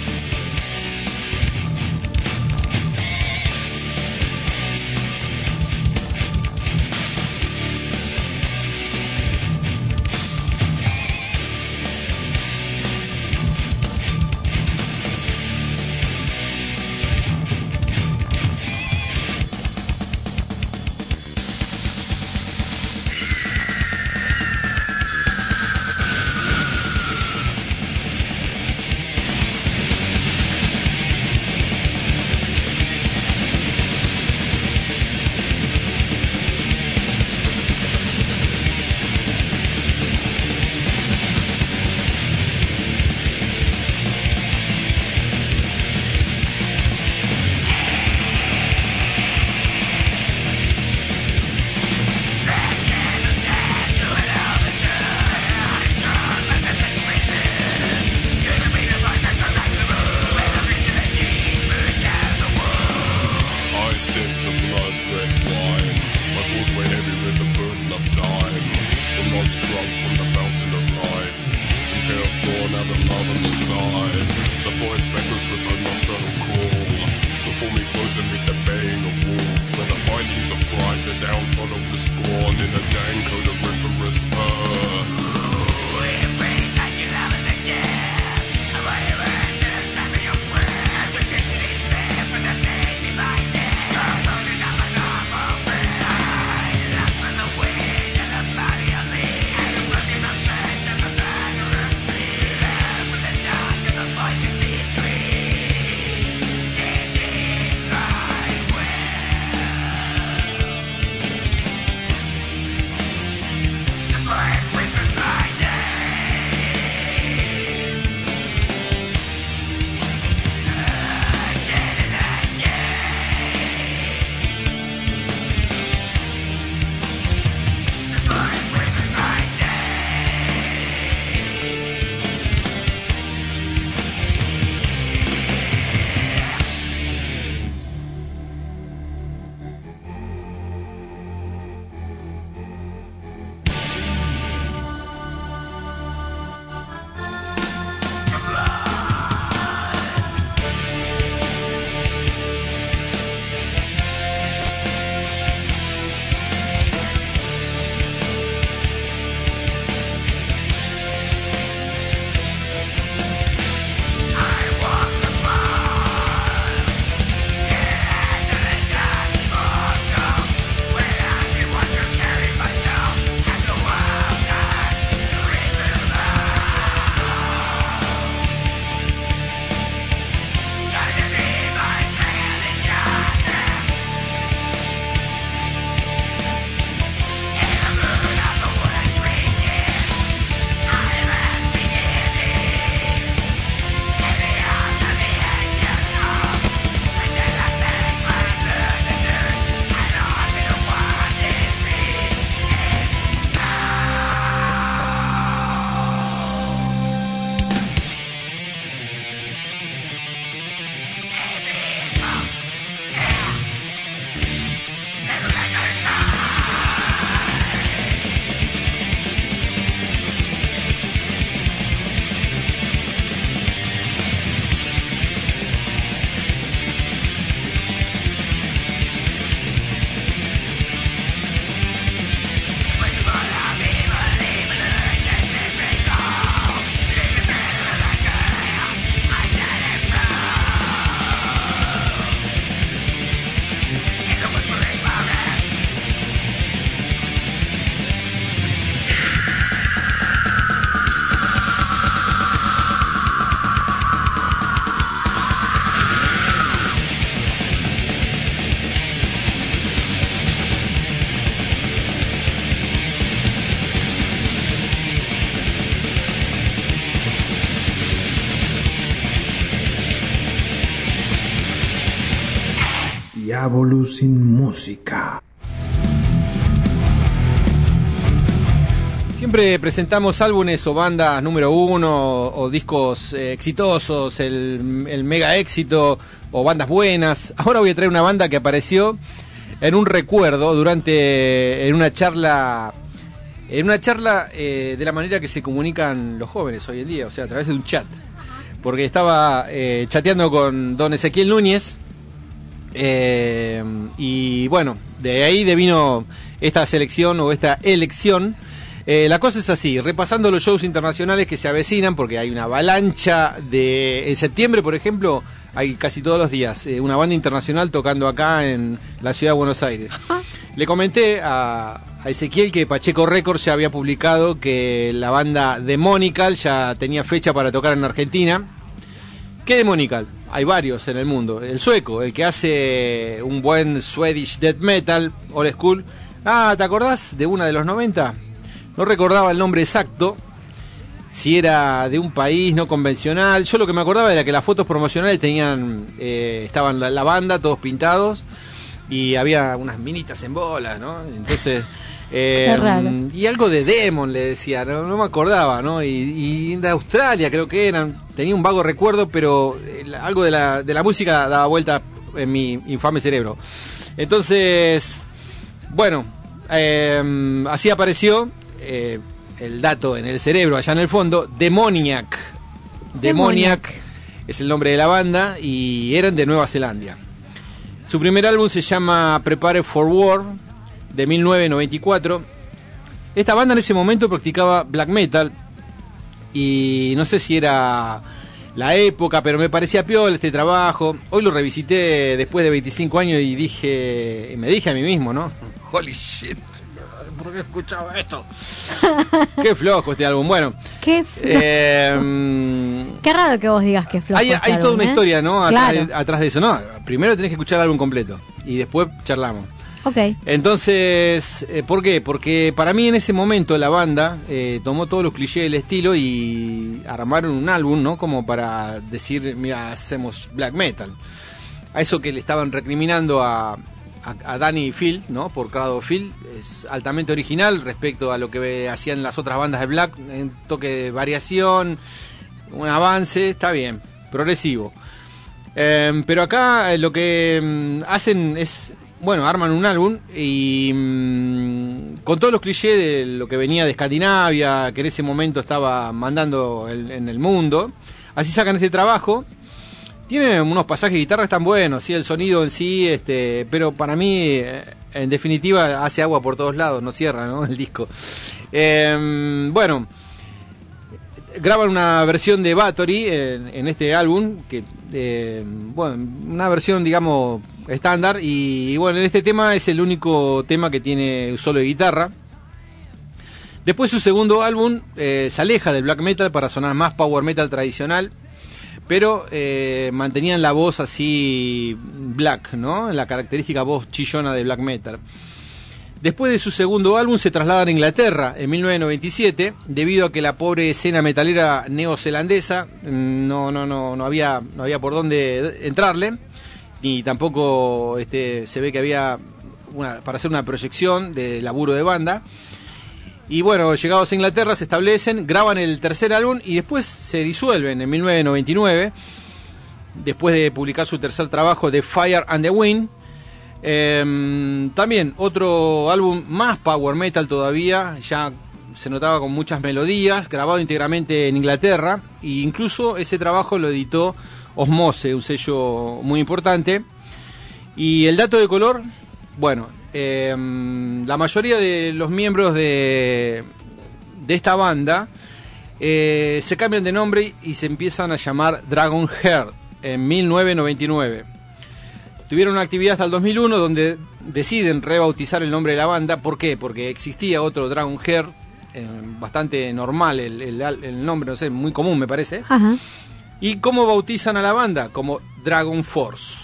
Diabolus sin música. Siempre presentamos álbumes o bandas número uno o discos eh, exitosos, el, el mega éxito o bandas buenas. Ahora voy a traer una banda que apareció en un recuerdo durante en una charla en una charla eh, de la manera que se comunican los jóvenes hoy en día, o sea, a través de un chat. Porque estaba eh, chateando con don Ezequiel Núñez eh, y bueno, de ahí devino esta selección o esta elección. Eh, la cosa es así, repasando los shows internacionales que se avecinan, porque hay una avalancha de... En septiembre, por ejemplo, hay casi todos los días eh, una banda internacional tocando acá en la ciudad de Buenos Aires. Le comenté a, a Ezequiel que Pacheco Records ya había publicado que la banda Demonical ya tenía fecha para tocar en Argentina. ¿Qué Demonical? Hay varios en el mundo. El sueco, el que hace un buen Swedish death metal, old school. Ah, ¿te acordás de una de los noventa? No recordaba el nombre exacto, si era de un país no convencional. Yo lo que me acordaba era que las fotos promocionales tenían, eh, estaban la, la banda, todos pintados, y había unas minitas en bolas, ¿no? Entonces, eh, y algo de Demon le decía, no, no me acordaba, ¿no? Y, y de Australia creo que eran, tenía un vago recuerdo, pero eh, algo de la, de la música daba vuelta en mi infame cerebro. Entonces, bueno, eh, así apareció. Eh, el dato en el cerebro, allá en el fondo, Demoniac. Demoniac es el nombre de la banda y eran de Nueva Zelanda. Su primer álbum se llama Prepare for War, de mil novecientos noventa y cuatro. Esta banda en ese momento practicaba black metal y no sé si era la época, pero me parecía piola este trabajo. Hoy lo revisité después de veinticinco años y dije, me dije a mí mismo, ¿no? Holy shit. ¿Por qué escuchaba esto? Qué flojo este álbum. Bueno, qué, eh, qué raro que vos digas que es flojo. Hay, este hay álbum, toda una ¿eh? historia, ¿no? Claro. Atrás, atrás de eso, ¿no? Primero tenés que escuchar el álbum completo y después charlamos. Ok. Entonces, eh, ¿por qué? Porque para mí en ese momento la banda eh, tomó todos los clichés del estilo y armaron un álbum, ¿no? Como para decir, mira, hacemos black metal. A eso que le estaban recriminando a... a Danny Field, ¿no? Por Cradle of Filth, es altamente original respecto a lo que hacían las otras bandas de black, un toque de variación, un avance, está bien, progresivo. Eh, pero acá lo que mm, hacen es, bueno, arman un álbum y mm, con todos los clichés de lo que venía de Escandinavia, que en ese momento estaba mandando el, en el mundo, así sacan este trabajo. Tiene unos pasajes de guitarra tan buenos, sí, el sonido en sí, este, pero para mí, en definitiva, hace agua por todos lados, no cierra, ¿no? El disco. Eh, bueno, graban una versión de Bathory en, en este álbum, que, eh, bueno, una versión, digamos, estándar, y, y bueno, en este tema es el único tema que tiene solo de guitarra. Después su segundo álbum eh, se aleja del black metal para sonar más power metal tradicional, pero eh, mantenían la voz así black, ¿no? La característica voz chillona de black metal. Después de su segundo álbum se trasladan a Inglaterra en mil novecientos noventa y siete, debido a que la pobre escena metalera neozelandesa no no no no había no había por dónde entrarle, ni tampoco este se ve que había una para hacer una proyección de laburo de banda. Y bueno, llegados a Inglaterra se establecen, graban el tercer álbum y después se disuelven en mil novecientos noventa y nueve, después de publicar su tercer trabajo, The Fire and the Wind. Eh, también otro álbum más power metal todavía, ya se notaba con muchas melodías, grabado íntegramente en Inglaterra, e incluso ese trabajo lo editó Osmose, un sello muy importante. Y el dato de color, bueno, eh, la mayoría de los miembros de, de esta banda eh, se cambian de nombre y se empiezan a llamar Dragon Heart en mil novecientos noventa y nueve. Tuvieron una actividad hasta el dos mil uno donde deciden rebautizar el nombre de la banda. ¿Por qué? Porque existía otro Dragon Heart, eh, bastante normal el, el, el nombre, no sé, muy común me parece. Ajá. ¿Y cómo bautizan a la banda? Como Dragon Force.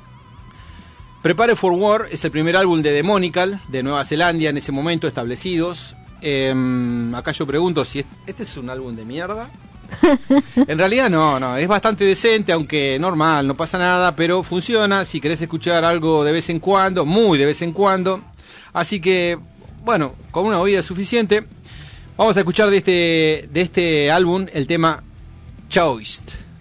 Prepare for War es el primer álbum de Demonical, de Nueva Zelanda en ese momento establecidos. Eh, acá yo pregunto si este es un álbum de mierda En realidad no, no, es bastante decente, aunque normal, no pasa nada, pero funciona si querés escuchar algo de vez en cuando, muy de vez en cuando. Así que, bueno, con una oída suficiente, vamos a escuchar de este, de este álbum el tema Choice.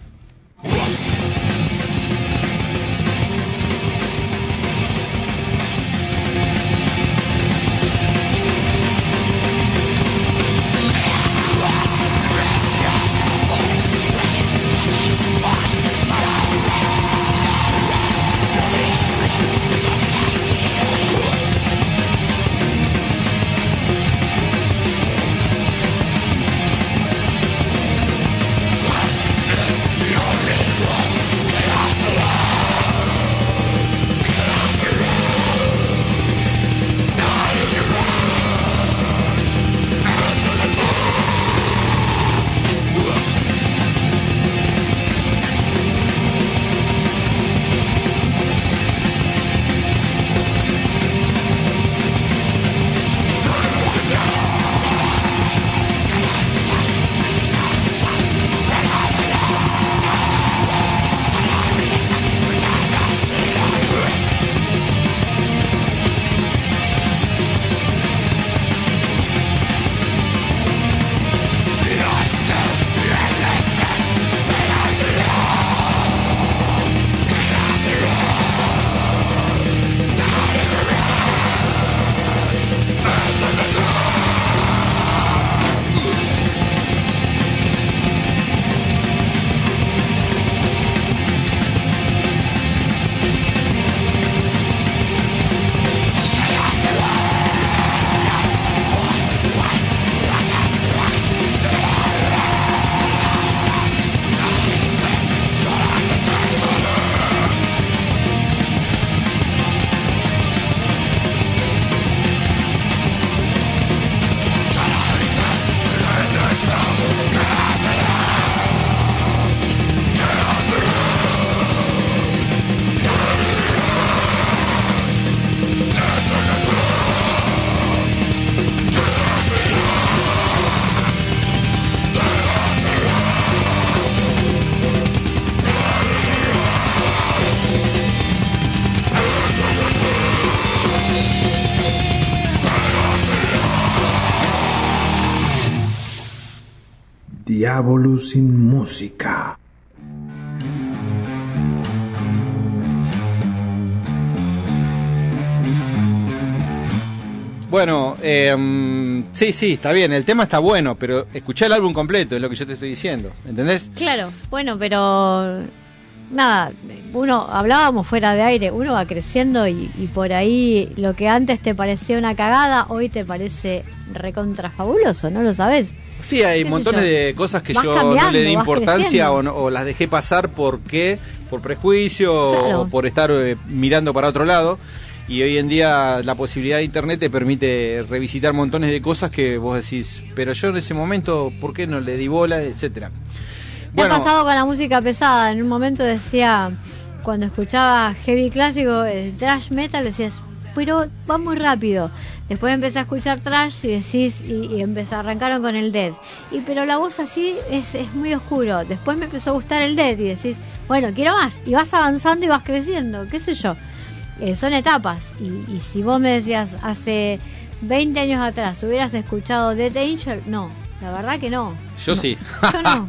Diabolus sin música. Bueno, eh, sí, sí, está bien, el tema está bueno, pero escuchá el álbum completo, es lo que yo te estoy diciendo, ¿entendés? Claro, bueno, pero nada, uno hablábamos fuera de aire, uno va creciendo y, y por ahí lo que antes te parecía una cagada, hoy te parece recontra fabuloso, ¿no lo sabes? Sí, hay ¿Qué montones sé yo? de cosas que Vas yo cambiando, no le di vas importancia o, creciendo. no- o las dejé pasar porque por prejuicio Claro. o por estar eh, mirando para otro lado. Y hoy en día la posibilidad de internet te permite revisitar montones de cosas que vos decís, pero yo en ese momento, ¿por qué no le di bola? Etcétera. Me ha pasado con la música pesada. En un momento decía, cuando escuchaba heavy clásico, el thrash metal, decías, pero va muy rápido. Después empecé a escuchar thrash y decís, y, y empecé, arrancaron con el death. Y pero la voz así es, es muy oscuro. Después me empezó a gustar el death y decís, bueno, quiero más. Y vas avanzando y vas creciendo, qué sé yo. Eh, son etapas. Y, y si vos me decías hace veinte años atrás, ¿hubieras escuchado Death Angel? No, la verdad que no. Yo No. sí. Yo no.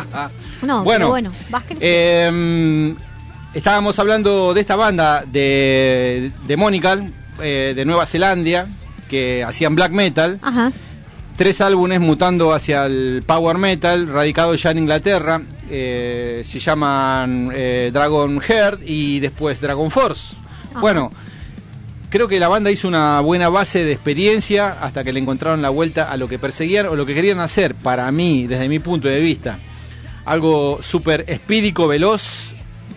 No, Bueno, pero bueno, vas creciendo. Eh, estábamos hablando de esta banda de Demonical, eh, de Nueva Zelanda, que hacían black metal. Ajá. Tres álbumes mutando hacia el power metal, radicados ya en Inglaterra. Eh, se llaman eh, Dragon Heart y después Dragon Force. Ajá. Bueno, creo que la banda hizo una buena base de experiencia hasta que le encontraron la vuelta a lo que perseguían o lo que querían hacer, para mí, desde mi punto de vista. Algo súper espídico, veloz,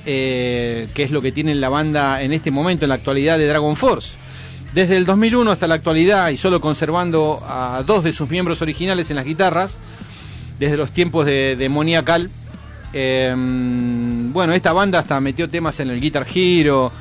eh, que es lo que tiene la banda en este momento, en la actualidad de Dragon Force. Desde el dos mil uno hasta la actualidad, y solo conservando a dos de sus miembros originales en las guitarras, desde los tiempos de Demoniacal. Eh, bueno, esta banda hasta metió temas en el Guitar Hero,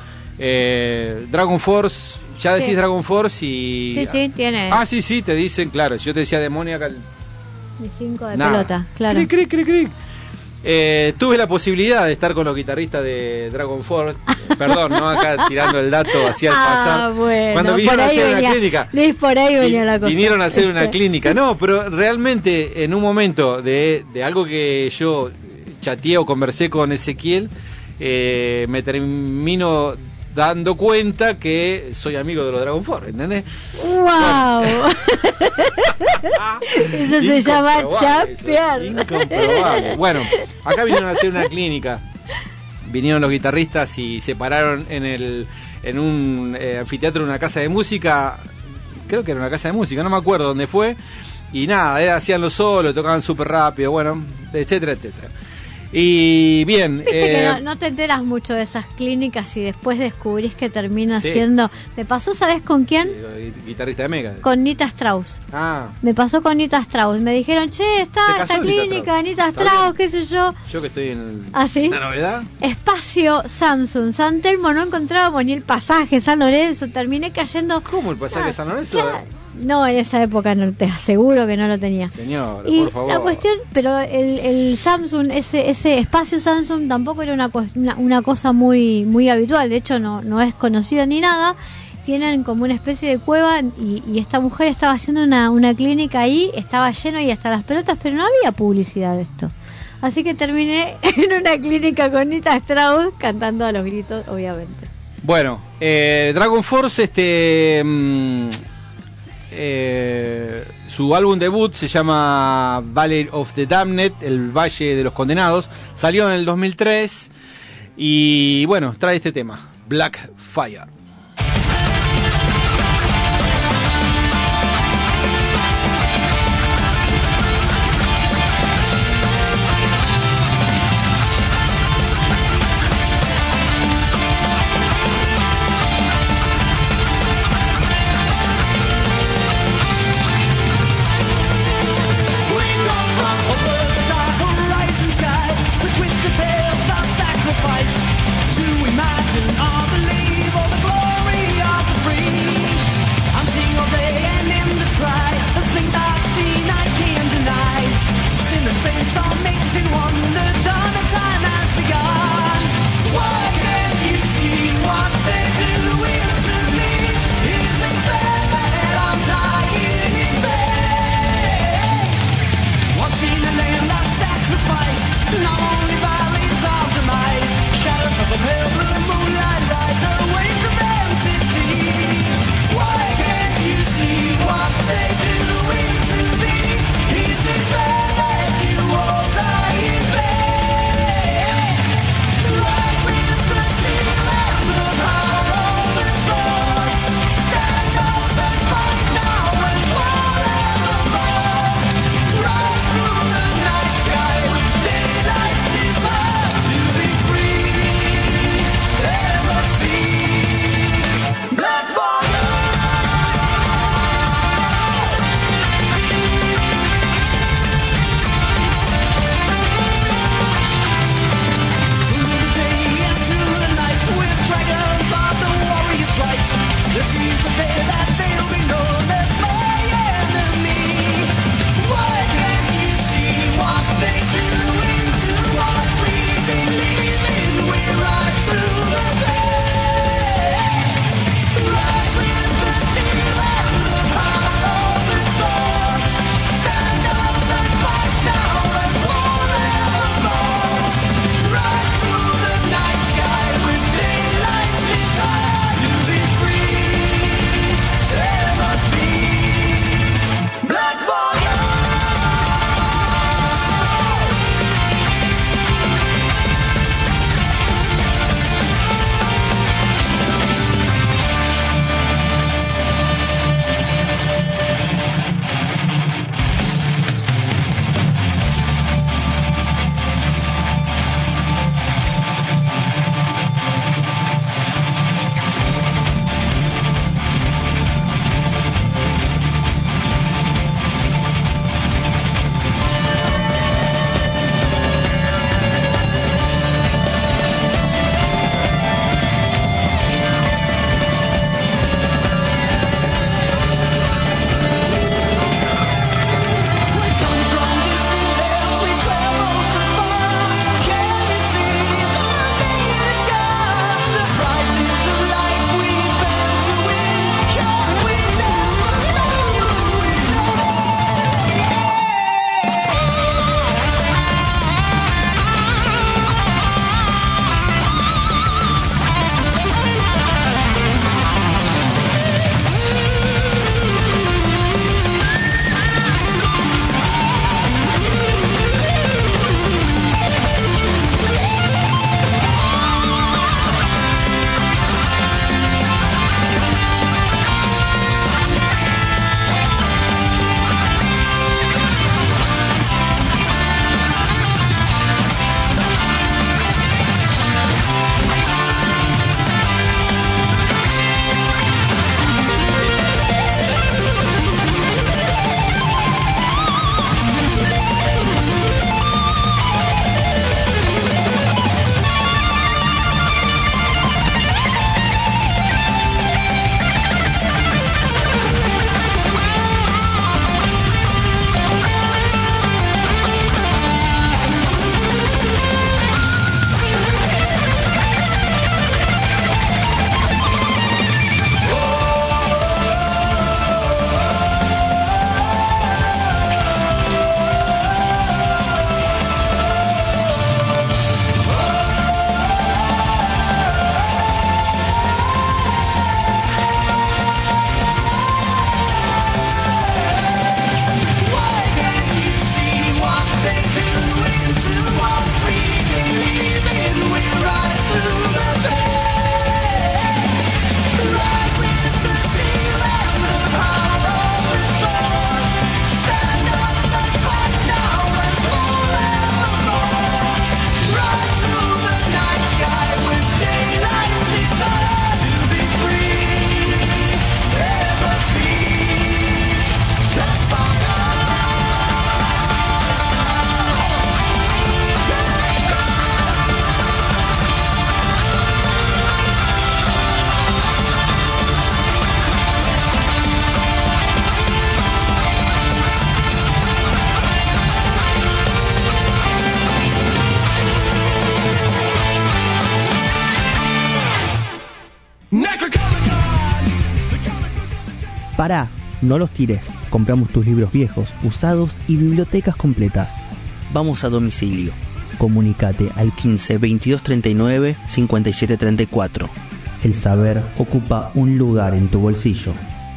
eh, Dragon Force, ya decís Sí. Dragon Force y... Sí, sí, tiene. Ah, sí, sí, te dicen, claro, yo te decía Demoniacal, Y cinco de Nada. pelota, claro. Cric, cric, cric, cric. Eh, tuve la posibilidad de estar con los guitarristas de Dragon Force. Perdón, ¿no? Acá tirando el dato hacia el Ah, pasar. bueno, Cuando por vinieron a ahí hacer venía- una clínica. Luis, por ahí venía la cosa. Vinieron a hacer una Este. clínica. No, pero realmente en un momento de, de algo que yo chateé o conversé con Ezequiel, eh, me termino dando cuenta que soy amigo de los Dragon Force, ¿entendés? ¡Wow! Eso se llama Incomprobable, eso, chapear. incomprobable. Bueno, acá vinieron a hacer una clínica. Vinieron los guitarristas y se pararon en el en un eh, anfiteatro de una casa de música. Creo que era una casa de música, no me acuerdo dónde fue. Y nada, era, hacían los solos, tocaban súper rápido, bueno, etcétera, etcétera. Y bien, Viste que eh, no, no te enteras mucho de esas clínicas y después descubrís que termina Sí. siendo... Me pasó, ¿sabes con quién? eh, guitarrista de Mega. Con Nita Strauss. Ah, Me pasó con Nita Strauss. Me dijeron, che, está Se casó esta Nita clínica, Strauss. Nita ¿Sabían? Strauss, qué sé yo. yo que estoy en el, ¿Ah, sí? la novedad. Espacio Samsung, San Telmo, no encontrábamos ni el pasaje, San Lorenzo, terminé cayendo... ¿Cómo el pasaje Ah, de San Lorenzo? ya- No, en esa época no, te aseguro que no lo tenía. Señor, Y por favor. la cuestión, pero el, el Samsung, ese ese espacio Samsung tampoco era una, cues- una, una cosa muy muy habitual, de hecho no, no es conocido ni nada. Tienen como una especie de cueva y, y esta mujer estaba haciendo una, una clínica ahí, estaba lleno y hasta las pelotas, pero no había publicidad de esto. Así que terminé en una clínica con Nita Strauss cantando a los gritos, obviamente. Bueno, eh, Dragon Force, este, mm, eh, su álbum debut se llama Valley of the Damned, el Valle de los Condenados, salió en el dos mil tres y bueno, trae este tema, Black Fire. We come from a world of dark horizon sky. We twist the tales of sacrifice to imagine or believe all the glory. Pará, no los tires. Compramos tus libros viejos, usados y bibliotecas completas. Vamos a domicilio. Comunicate al quince veintidós treinta y nueve cincuenta y siete treinta y cuatro. El saber ocupa un lugar en tu bolsillo.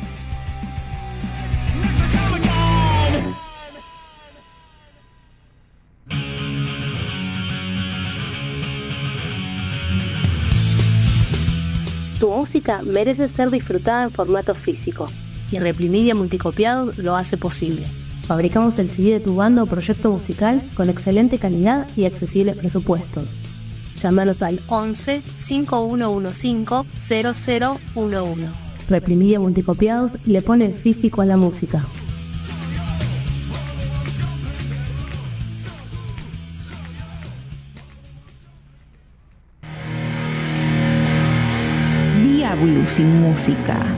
Tu música merece ser disfrutada en formato físico. Y Replimedia Multicopiados lo hace posible. Fabricamos el C D de tu banda o proyecto musical con excelente calidad y accesibles presupuestos. Llámanos al once cinco uno cinco cero cero uno uno. Replimedia Multicopiados le pone el físico a la música. Diablo sin música.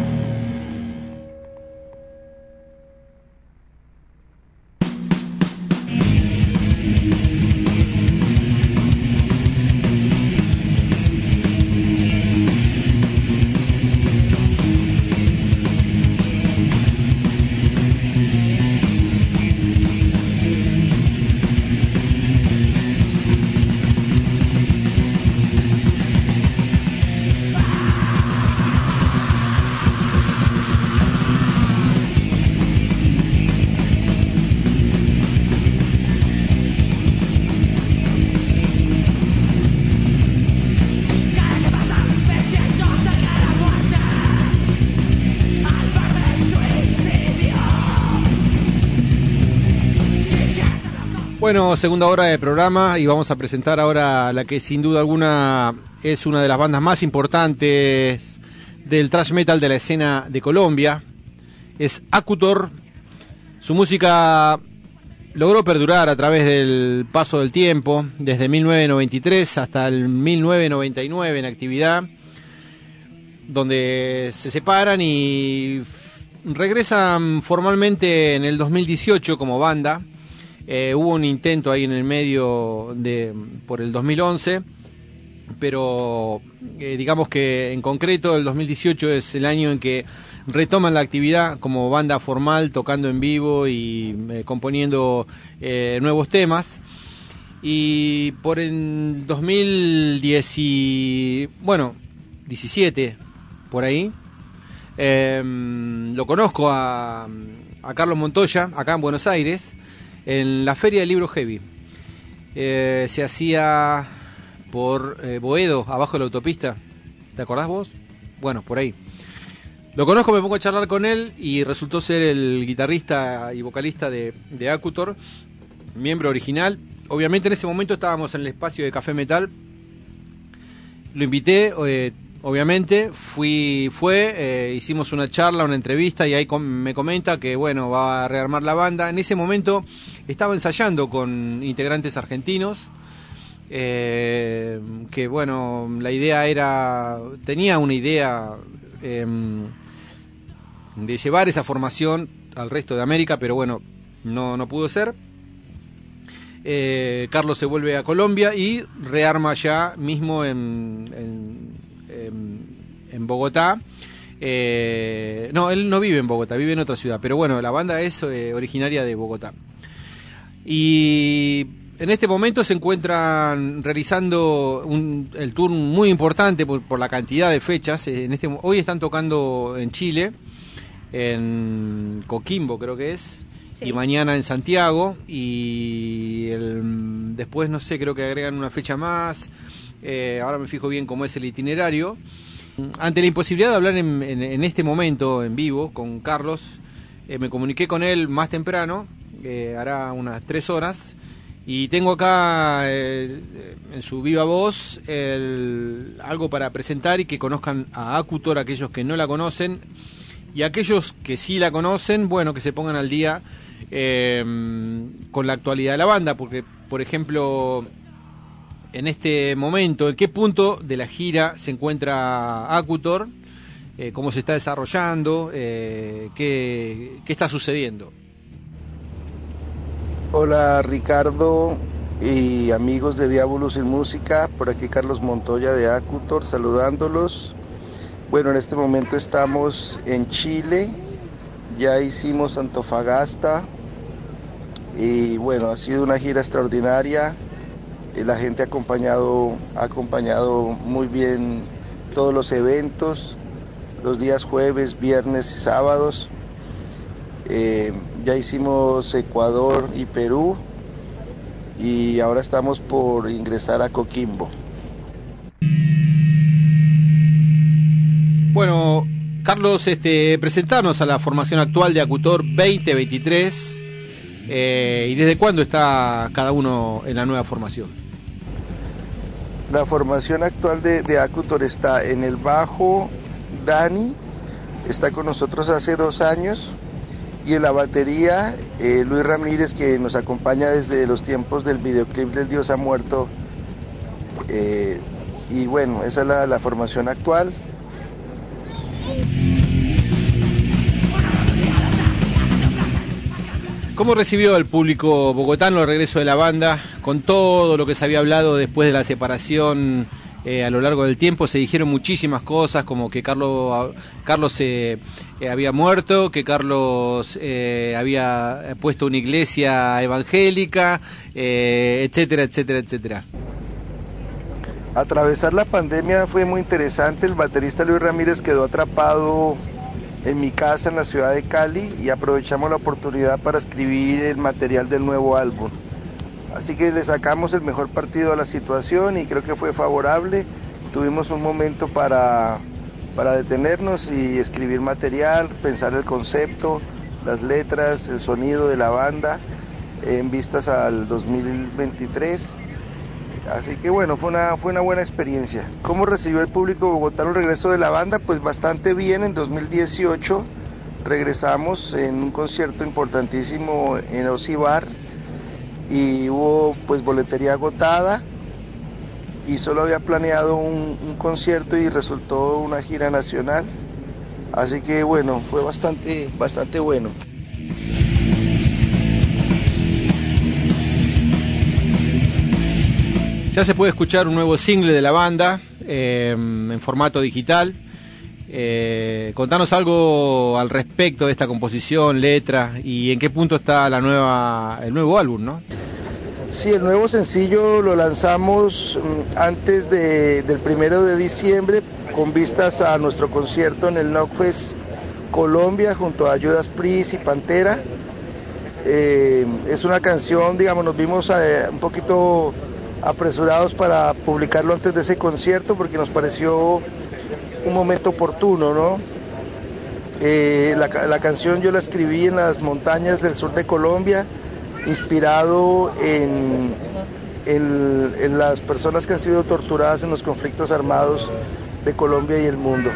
Bueno, segunda hora de programa y vamos a presentar ahora la que sin duda alguna es una de las bandas más importantes del thrash metal de la escena de Colombia. Es Acutor. Su música logró perdurar a través del paso del tiempo, desde mil novecientos noventa y tres hasta el mil novecientos noventa y nueve en actividad, donde se separan y regresan formalmente en el dos mil dieciocho como banda. Eh, hubo un intento ahí en el medio de por el dos mil once, pero eh, digamos que en concreto el dos mil dieciocho es el año en que retoman la actividad como banda formal, tocando en vivo y eh, componiendo eh, nuevos temas. Y por el dos mil diez, bueno, diecisiete, por ahí, eh, lo conozco a, a Carlos Montoya, acá en Buenos Aires, en la Feria del Libro Heavy. Eh, se hacía por eh, Boedo, abajo de la autopista. ¿Te acordás vos? Bueno, por ahí. Lo conozco, me pongo a charlar con él y resultó ser el guitarrista y vocalista de, de Acutor, miembro original. Obviamente en ese momento estábamos en el espacio de Café Metal. Lo invité, eh, obviamente, fui, fue, eh, hicimos una charla, una entrevista y ahí com- me comenta que bueno, va a rearmar la banda. En ese momento estaba ensayando con integrantes argentinos, eh, que bueno, la idea era, tenía una idea eh, de llevar esa formación al resto de América, pero bueno, no, no pudo ser. Eh, Carlos se vuelve a Colombia y rearma ya mismo en, en, en, en Bogotá. Eh, no, él no vive en Bogotá, vive en otra ciudad, pero bueno, la banda es eh, originaria de Bogotá. Y en este momento se encuentran realizando un, el tour muy importante por, por la cantidad de fechas. En este, hoy están tocando en Chile, en Coquimbo creo que es. Sí. Y mañana en Santiago, y el, después no sé, creo que agregan una fecha más, eh, ahora me fijo bien cómo es el itinerario. Ante la imposibilidad de hablar en, en, en este momento en vivo con Carlos, eh, me comuniqué con él más temprano, eh, hará unas tres horas, y tengo acá eh, en su viva voz el, algo para presentar y que conozcan a Acutor, aquellos que no la conocen, y aquellos que sí la conocen, bueno, que se pongan al día Eh, con la actualidad de la banda, porque por ejemplo en este momento, ¿en qué punto de la gira se encuentra Acutor? Eh, ¿Cómo se está desarrollando? Eh, ¿qué, ¿Qué está sucediendo? Hola Ricardo y amigos de Diablo sin Música, por aquí Carlos Montoya de Acutor saludándolos. Bueno, en este momento estamos en Chile, ya hicimos Antofagasta y bueno, ha sido una gira extraordinaria. Eh, La gente ha acompañado, ha acompañado muy bien todos los eventos, los días jueves, viernes y sábados. Eh, ya hicimos Ecuador y Perú y ahora estamos por ingresar a Coquimbo. Bueno, Carlos, este, presentarnos a la formación actual de Acutor veinte veintitrés eh, y desde cuándo está cada uno en la nueva formación. La formación actual de, de Acutor está en el bajo Dani, está con nosotros hace dos años, y en la batería eh, Luis Ramírez, que nos acompaña desde los tiempos del videoclip del Dios ha muerto. Eh, y bueno, esa es la, la formación actual. ¿Cómo recibió el público bogotano el regreso de la banda? Con todo lo que se había hablado después de la separación eh, a lo largo del tiempo, se dijeron muchísimas cosas, como que Carlos, Carlos eh, eh, había muerto, que Carlos eh, había puesto una iglesia evangélica, eh, etcétera, etcétera, etcétera. Atravesar la pandemia fue muy interesante. El baterista Luis Ramírez quedó atrapado en mi casa en la ciudad de Cali y aprovechamos la oportunidad para escribir el material del nuevo álbum. Así que le sacamos el mejor partido a la situación y creo que fue favorable. Tuvimos un momento para, para detenernos y escribir material, pensar el concepto, las letras, el sonido de la banda en vistas al dos mil veintitrés. Así que bueno, fue una, fue una buena experiencia. ¿Cómo recibió el público bogotano el regreso de la banda? Pues bastante bien. En dos mil dieciocho regresamos en un concierto importantísimo en Osibar y hubo pues boletería agotada y solo había planeado un, un concierto y resultó una gira nacional. Así que bueno, fue bastante, bastante bueno. Ya se puede escuchar un nuevo single de la banda eh, en formato digital. Eh, contanos algo al respecto de esta composición, letra y en qué punto está la nueva, el nuevo álbum, ¿no? Sí, el nuevo sencillo lo lanzamos antes de, del primero de diciembre con vistas a nuestro concierto en el Knockfest Colombia junto a Judas Priest y Pantera. Eh, es una canción, digamos, nos vimos eh, un poquito apresurados para publicarlo antes de ese concierto porque nos pareció un momento oportuno, ¿no? Eh, la, la canción yo la escribí en las montañas del sur de Colombia, inspirado en, en, en las personas que han sido torturadas en los conflictos armados de Colombia y el mundo.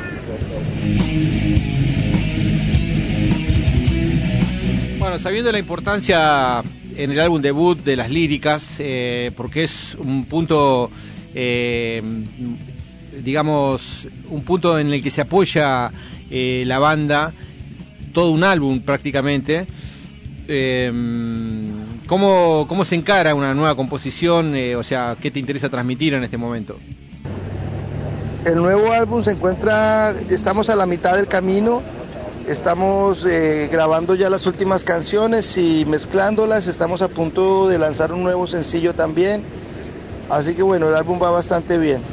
Bueno, sabiendo la importancia en el álbum debut de las líricas, eh, porque es un punto, eh, digamos, un punto en el que se apoya eh, la banda, todo un álbum prácticamente. Eh, ¿cómo, ¿Cómo se encara una nueva composición? Eh, o sea, ¿qué te interesa transmitir en este momento? El nuevo álbum se encuentra, estamos a la mitad del camino. Estamos eh, grabando ya las últimas canciones y mezclándolas, estamos a punto de lanzar un nuevo sencillo también, así que bueno, el álbum va bastante bien.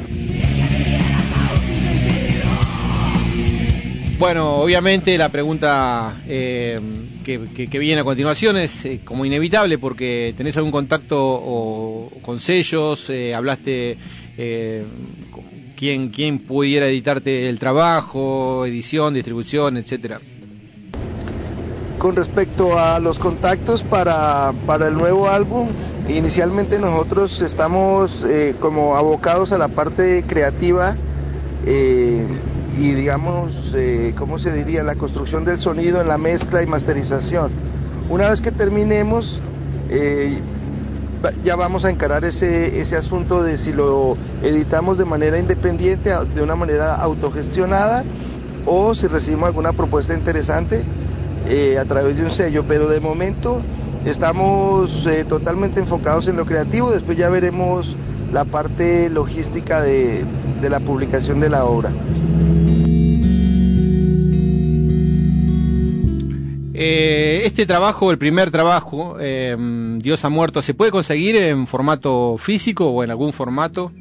Bueno, obviamente la pregunta eh, que, que, que viene a continuación es eh, como inevitable porque tenés algún contacto o, con sellos, eh, hablaste... Eh, con, ¿Quién, ¿Quién pudiera editarte el trabajo, edición, distribución, etcétera? Con respecto a los contactos para, para el nuevo álbum, inicialmente nosotros estamos eh, como abocados a la parte creativa eh, y digamos, eh, ¿cómo se diría? La construcción del sonido en la mezcla y masterización. Una vez que terminemos, eh, ya vamos a encarar ese, ese asunto de si lo editamos de manera independiente, de una manera autogestionada, o si recibimos alguna propuesta interesante eh, a través de un sello, pero de momento estamos eh, totalmente enfocados en lo creativo, después ya veremos la parte logística de, de la publicación de la obra. Eh, este trabajo, el primer trabajo, eh, Dios ha muerto, ¿se puede conseguir en formato físico o en algún formato?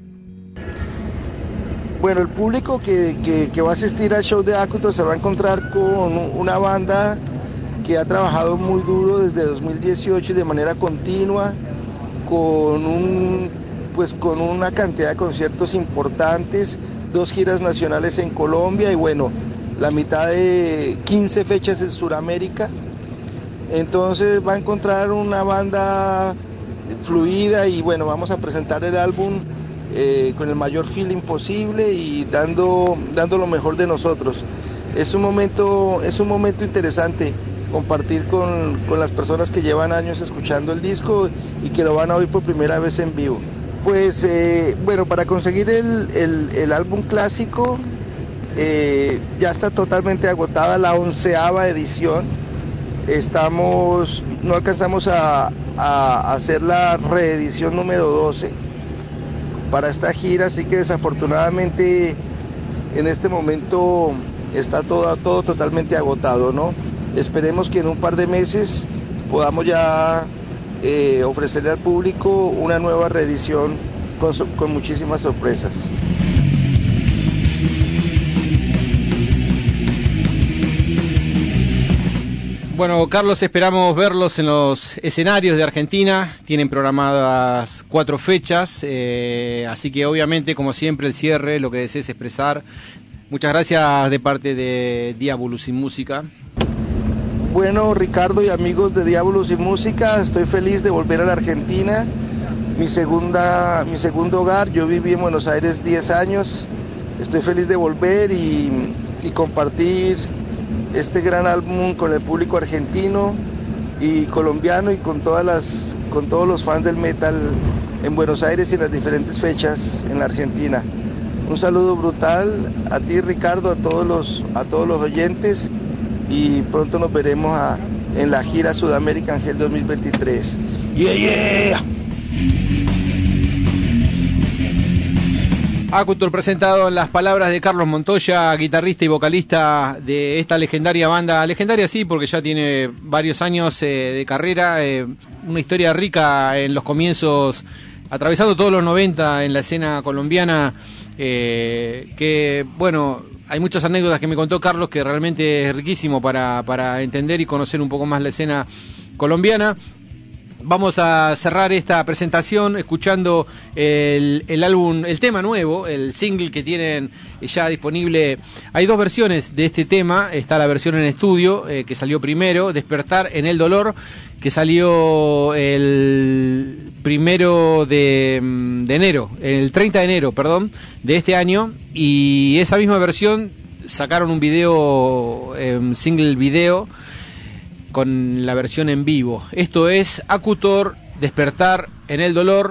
Bueno, el público que, que, que va a asistir al show de Acutor se va a encontrar con una banda que ha trabajado muy duro desde dos mil dieciocho y de manera continua, con un pues con una cantidad de conciertos importantes, dos giras nacionales en Colombia y bueno, la mitad de quince fechas en Sudamérica. Entonces va a encontrar una banda fluida y bueno, vamos a presentar el álbum eh, con el mayor feeling posible y dando, dando lo mejor de nosotros. Es un momento, es un momento interesante compartir con, con las personas que llevan años escuchando el disco y que lo van a oír por primera vez en vivo. Pues eh, bueno, para conseguir el, el, el álbum clásico eh, ya está totalmente agotada la onceava edición. Estamos, no alcanzamos a, a hacer la reedición número doce para esta gira, así que desafortunadamente en este momento está todo, todo totalmente agotado, ¿no? Esperemos que en un par de meses podamos ya eh, ofrecerle al público una nueva reedición con, con muchísimas sorpresas. Bueno, Carlos, esperamos verlos en los escenarios de Argentina. Tienen programadas cuatro fechas, eh, así que obviamente, como siempre, el cierre, lo que desees expresar. Muchas gracias de parte de Diabolus y Música. Bueno, Ricardo y amigos de Diabolus y Música, estoy feliz de volver a la Argentina, mi segunda, mi segundo hogar. Yo viví en Buenos Aires diez años, estoy feliz de volver y, y compartir este gran álbum con el público argentino y colombiano y con todas las, con todos los fans del metal en Buenos Aires y en las diferentes fechas en la Argentina. Un saludo brutal a ti, Ricardo, a todos los, a todos los oyentes y pronto nos veremos a, en la gira Sudamérica Angel dos mil veintitrés. Yeah, yeah. Acutor presentado en las palabras de Carlos Montoya, guitarrista y vocalista de esta legendaria banda, legendaria sí porque ya tiene varios años eh, de carrera, eh, una historia rica en los comienzos, atravesando todos los noventa en la escena colombiana, eh, que bueno, hay muchas anécdotas que me contó Carlos que realmente es riquísimo para, para entender y conocer un poco más la escena colombiana. Vamos a cerrar esta presentación escuchando el, el álbum, el tema nuevo, el single que tienen ya disponible. Hay dos versiones de este tema. Está la versión en estudio, eh, que salió primero, Despertar en el Dolor, que salió el primero de, de enero, el treinta de enero, perdón, de este año. Y esa misma versión sacaron un video, eh, single video, con la versión en vivo. Esto es Acutor, Despertar en el Dolor.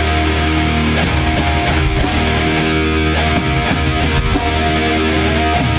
We'll be right back.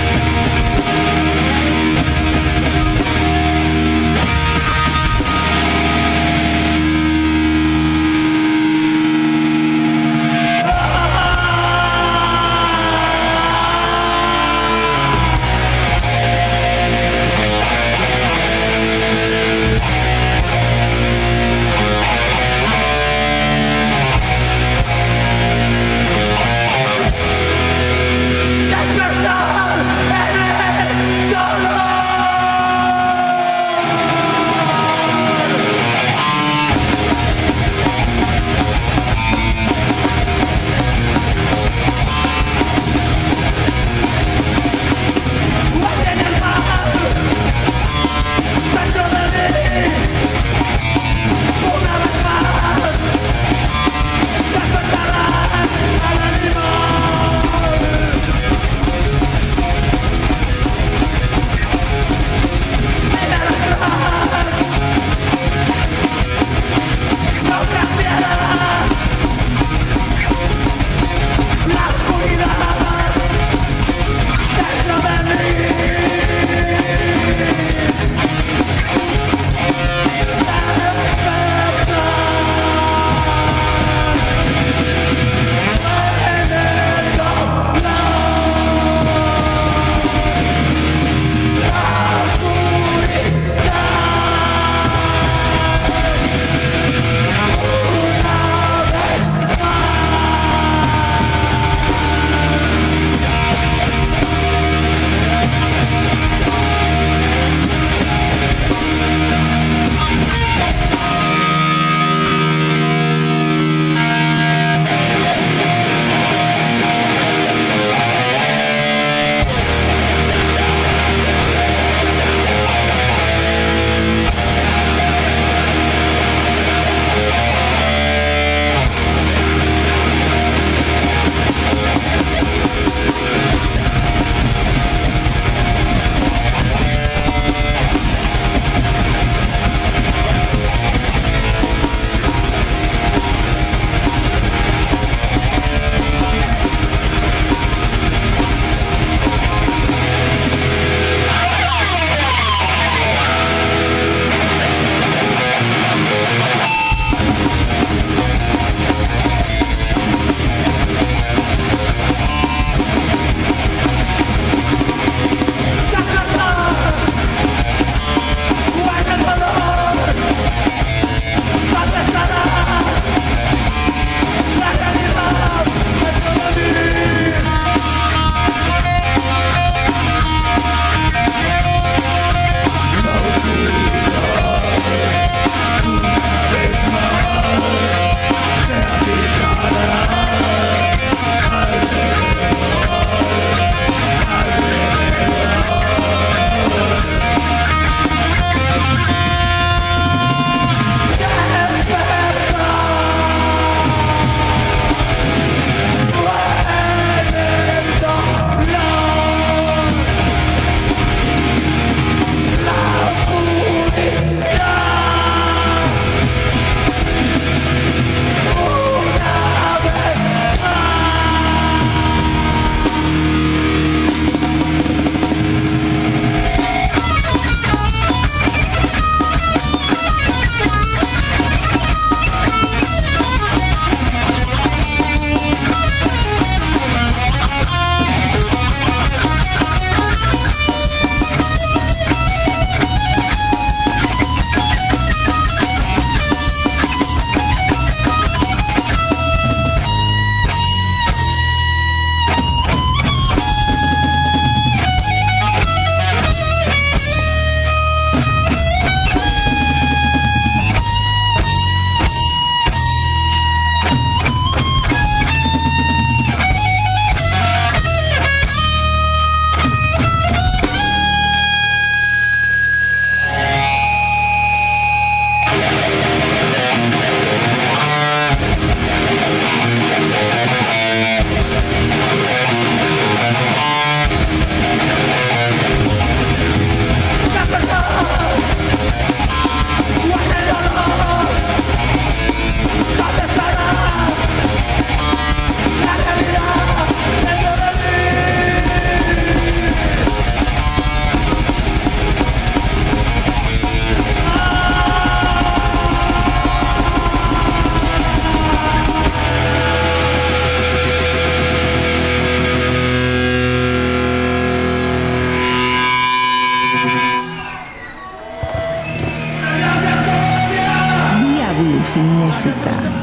música.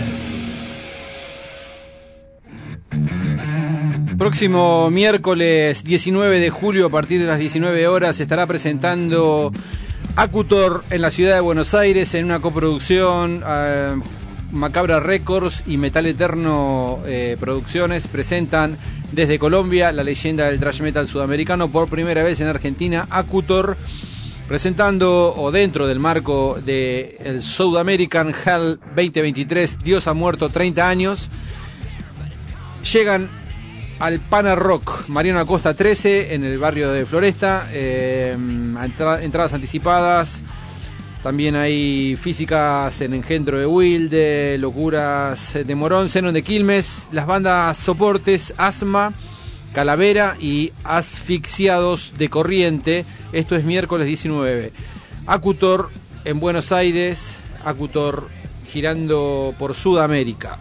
Próximo miércoles diecinueve de julio a partir de las diecinueve horas se estará presentando Acutor en la ciudad de Buenos Aires en una coproducción. eh, Macabra Records y Metal Eterno eh, Producciones presentan desde Colombia la leyenda del thrash metal sudamericano por primera vez en Argentina. Acutor, presentando o dentro del marco de el South American Hell veinte veintitrés, Dios ha muerto treinta años, llegan al Pana Rock Mariano Acosta trece en el barrio de Floresta. eh, entra, entradas anticipadas. También hay Físicas en Engendro de Wilde, Locuras de Morón, Zenon de Quilmes, las bandas soportes Asma, Calavera y Asfixiados de Corriente. Esto es miércoles diecinueve. Acutor en Buenos Aires, Acutor girando por Sudamérica.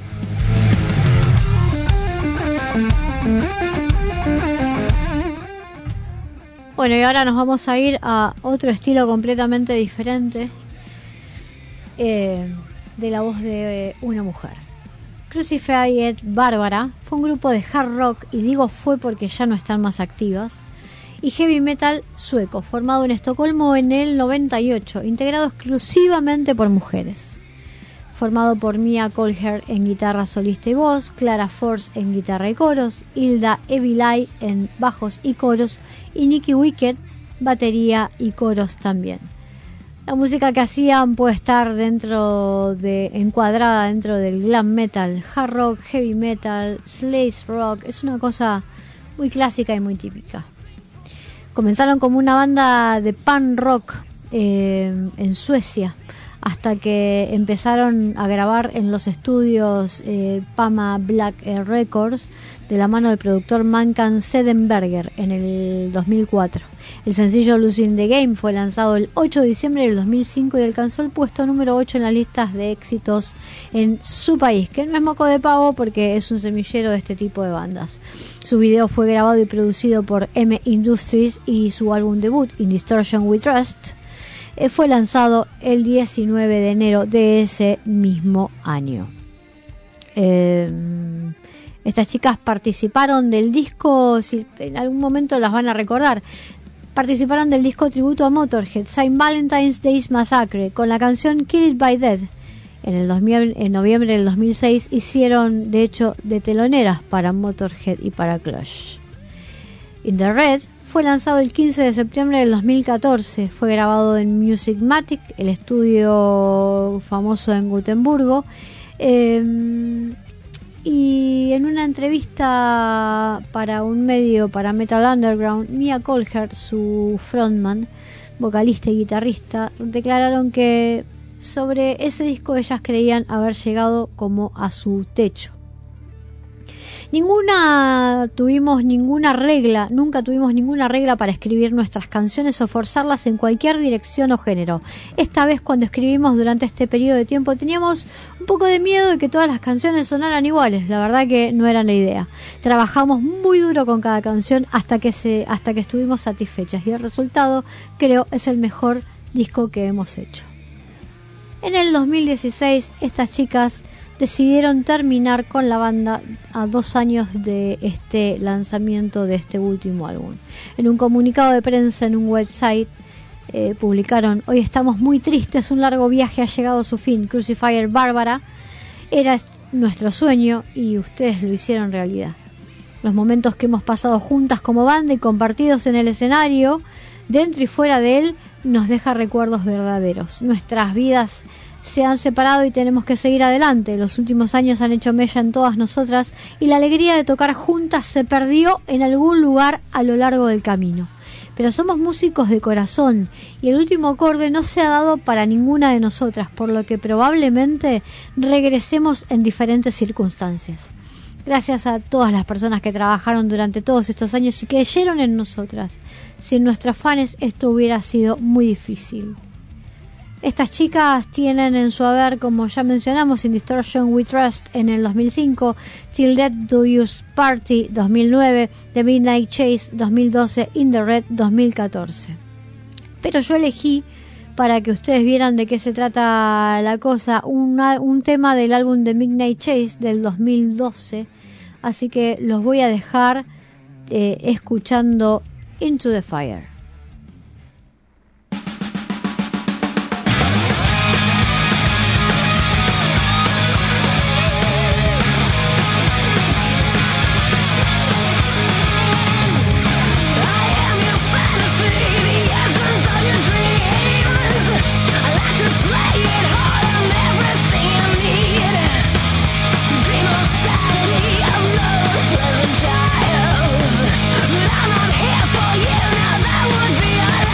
Bueno, y ahora nos vamos a ir a otro estilo completamente diferente, eh, de la voz de una mujer. Crucified Barbara fue un grupo de hard rock, y digo fue porque ya no están más activas, y heavy metal sueco, formado en Estocolmo en el noventa y ocho, integrado exclusivamente por mujeres. Formado por Mia Kolher en guitarra solista y voz, Clara Force en guitarra y coros, Hilda Evilay en bajos y coros, y Nikki Wicked, batería y coros también. La música que hacían puede estar dentro de, encuadrada dentro del glam metal, hard rock, heavy metal, slash rock, es una cosa muy clásica y muy típica. Comenzaron como una banda de punk rock eh, en Suecia, hasta que empezaron a grabar en los estudios eh, Pama Black Records de la mano del productor Mankan Sedenberger en el dos mil cuatro. El sencillo Losing the Game fue lanzado el ocho de diciembre del dos mil cinco y alcanzó el puesto número ocho en las listas de éxitos en su país, que no es moco de pavo porque es un semillero de este tipo de bandas. Su video fue grabado y producido por M Industries y su álbum debut In Distortion We Trust fue lanzado el diecinueve de enero de ese mismo año. Eh, estas chicas participaron del disco, si en algún momento las van a recordar, participaron del disco tributo a Motorhead, Saint Valentine's Day's Massacre, con la canción Kill It By Dead. En, el dos mil, en noviembre del dos mil seis hicieron, de hecho, de teloneras para Motorhead y para Clash. In the Red fue lanzado el quince de septiembre del dos mil catorce. Fue grabado en Musicmatic, el estudio famoso en Gotemburgo. Eh, y en una entrevista para un medio, para Metal Underground, Mia Kolher, su frontman, vocalista y guitarrista, declararon que sobre ese disco ellas creían haber llegado como a su techo. Ninguna tuvimos ninguna regla, nunca tuvimos ninguna regla para escribir nuestras canciones o forzarlas en cualquier dirección o género. Esta vez, cuando escribimos durante este periodo de tiempo, teníamos un poco de miedo de que todas las canciones sonaran iguales. La verdad que no era la idea. Trabajamos muy duro con cada canción hasta que se, hasta que estuvimos satisfechas, y el resultado, creo, es el mejor disco que hemos hecho. En el dos mil dieciséis, estas chicas decidieron terminar con la banda a dos años de este lanzamiento de este último álbum. En un comunicado de prensa en un website eh, publicaron: hoy estamos muy tristes, un largo viaje ha llegado a su fin. Crucified Barbara era nuestro sueño y ustedes lo hicieron realidad. Los momentos que hemos pasado juntas como banda y compartidos en el escenario, dentro y fuera de él, nos deja recuerdos verdaderos. Nuestras vidas se han separado y tenemos que seguir adelante. Los últimos años han hecho mella en todas nosotras y la alegría de tocar juntas se perdió en algún lugar a lo largo del camino. Pero somos músicos de corazón y el último acorde no se ha dado para ninguna de nosotras, por lo que probablemente regresemos en diferentes circunstancias. Gracias a todas las personas que trabajaron durante todos estos años y que creyeron en nosotras. Sin nuestros fans esto hubiera sido muy difícil. Estas chicas tienen en su haber, como ya mencionamos, In Distortion We Trust en el dos mil cinco, Till Death Do Us Party dos mil nueve, The Midnight Chase dos mil doce, In the Red dos mil catorce. Pero yo elegí para que ustedes vieran de qué se trata la cosa. Una, un tema del álbum de Midnight Chase del dos mil doce. Así que los voy a dejar eh, escuchando Into the Fire. I'm not here for you, now that would be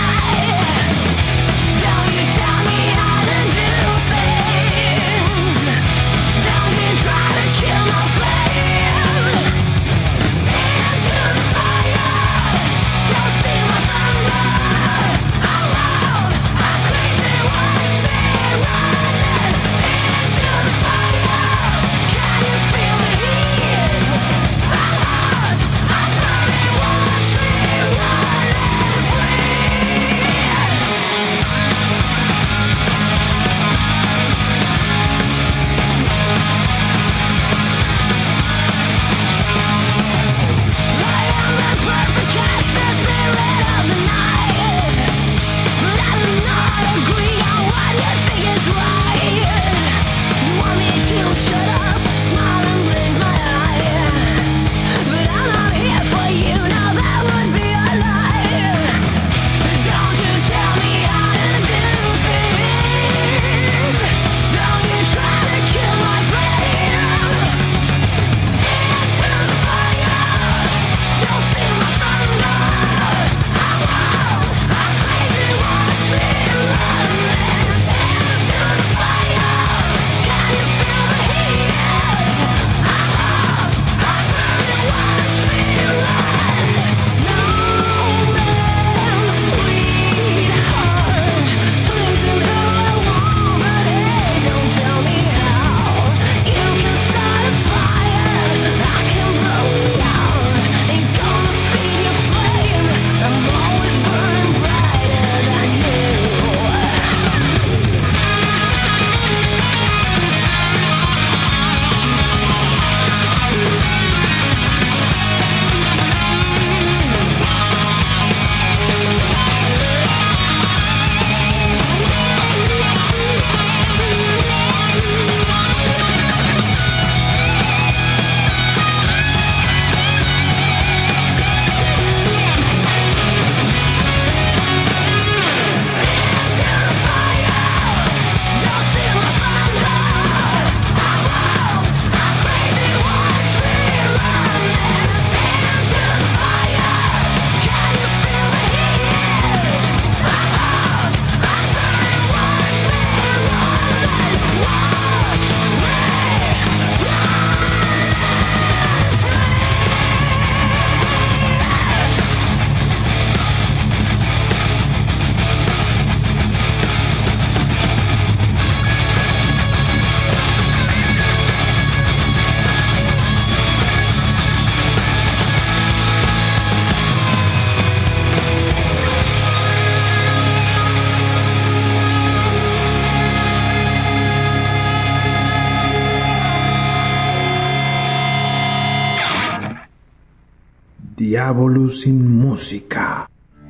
Diablo sin música.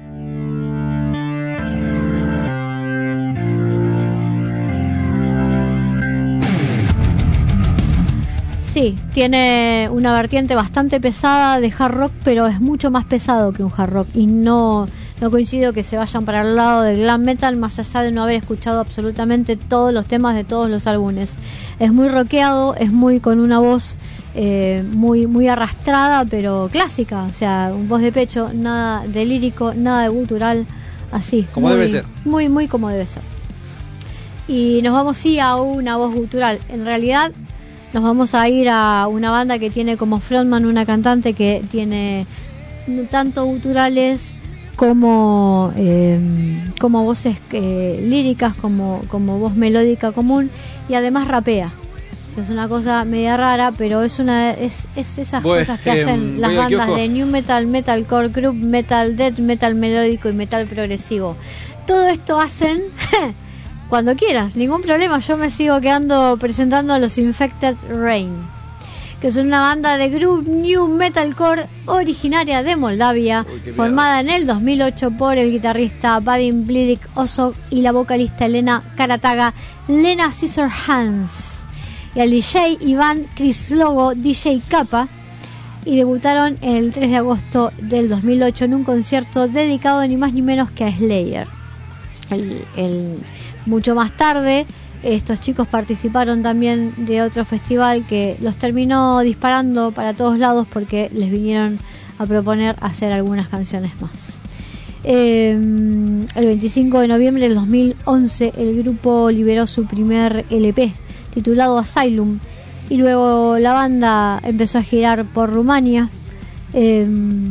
Sí, tiene una vertiente bastante pesada de hard rock, pero es mucho más pesado que un hard rock y no, no coincido que se vayan para el lado del glam metal, más allá de no haber escuchado absolutamente todos los temas de todos los álbumes. Es muy rockeado, es muy con una voz eh, muy muy arrastrada, pero clásica, o sea, un voz de pecho, nada de lírico, nada de gutural, así. Como muy, debe ser. Muy, muy como debe ser. Y nos vamos sí a una voz gutural. En realidad nos vamos a ir a una banda que tiene como frontman una cantante que tiene tanto guturales como eh, como voces eh, líricas, como, como voz melódica común, y además rapea. O es, es una cosa media rara, pero es una es, es esas Pues, cosas que eh, hacen las voy al bandas kiosco. de new metal, metalcore, group metal, death metal melódico y metal progresivo. Todo esto hacen cuando quieras, ningún problema. Yo me sigo quedando presentando a los Infected Rain, que son una banda de group new metalcore originaria de Moldavia, Uy, qué formada en el dos mil ocho por el guitarrista Vadim Blidic Osok y la vocalista Elena Karataga Lena Scissorhands, y al D J Iván Krislovo D J Kappa, y debutaron el tres de agosto del dos mil ocho en un concierto dedicado ni más ni menos que a Slayer. El, el, mucho más tarde estos chicos participaron también de otro festival que los terminó disparando para todos lados porque les vinieron a proponer hacer algunas canciones más. Eh, el veinticinco de noviembre del dos mil once el grupo liberó su primer L P titulado Asylum, y luego la banda empezó a girar por Rumania. Eh,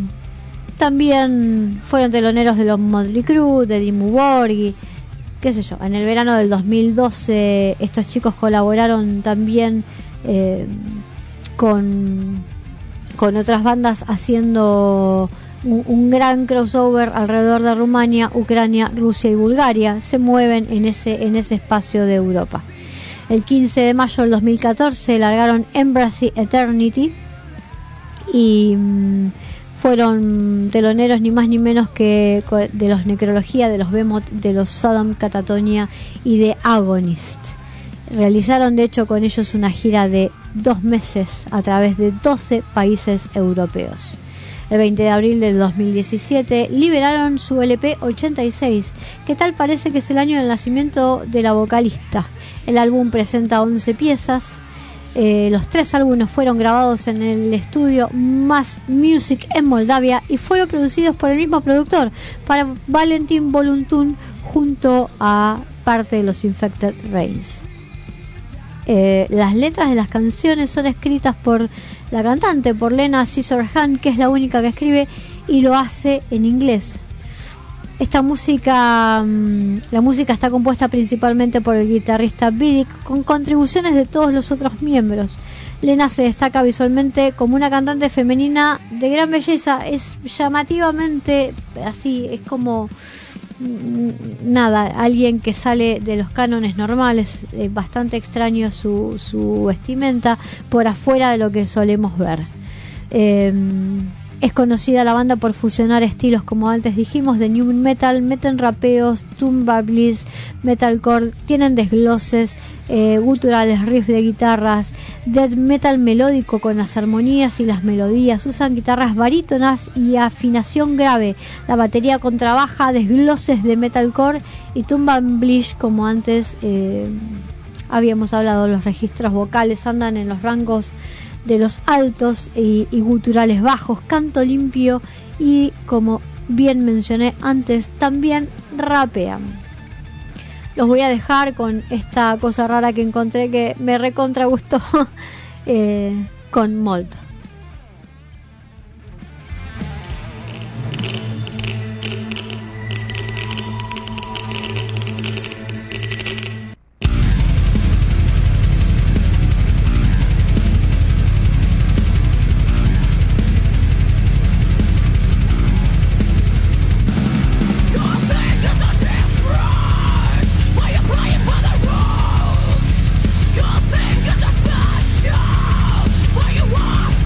también fueron teloneros de los Motley Crue, de Dimmu Borgir, qué sé yo. En el verano del dos mil doce estos chicos colaboraron también eh, con, con otras bandas haciendo un, un gran crossover alrededor de Rumania, Ucrania, Rusia y Bulgaria. Se mueven en ese, en ese espacio de Europa. El quince de mayo del dos mil catorce largaron Embrace Eternity y mmm, fueron teloneros ni más ni menos que de los Necrología, de los Behemoth, de los Sodom, Catatonia y de Agonist. Realizaron de hecho con ellos una gira de dos meses a través de doce países europeos. El veinte de abril del dos mil diecisiete liberaron su L P ochenta y seis, que tal parece que es el año del nacimiento de la vocalista. El álbum presenta once piezas. Eh, los tres álbumes fueron grabados en el estudio Mass Music en Moldavia y fueron producidos por el mismo productor, para Valentin Voluntun, junto a parte de los Infected Rains. Eh, las letras de las canciones son escritas por la cantante, por Lena Scissorhands, que es la única que escribe y lo hace en inglés. Esta música, mmm, la música está compuesta principalmente por el guitarrista Vidic, con contribuciones de todos los otros miembros. Lena se destaca visualmente como una cantante femenina de gran belleza, es llamativamente así, es como mmm, nada, alguien que sale de los cánones normales, eh, bastante extraño su, su vestimenta, por afuera de lo que solemos ver. Eh, Es conocida la banda por fusionar estilos, como antes dijimos, de new metal, meten rapeos, tumbler bliss, metalcore, tienen desgloses, eh, guturales, riffs de guitarras, death metal melódico con las armonías y las melodías, usan guitarras barítonas y afinación grave, la batería contrabaja, desgloses de metalcore y tumbler bliss, como antes eh, habíamos hablado. Los registros vocales andan en los rangos de los altos y, y guturales bajos, canto limpio y, como bien mencioné antes, también rapean. Los voy a dejar con esta cosa rara que encontré que me recontra gustó, eh, con Mold. Why you want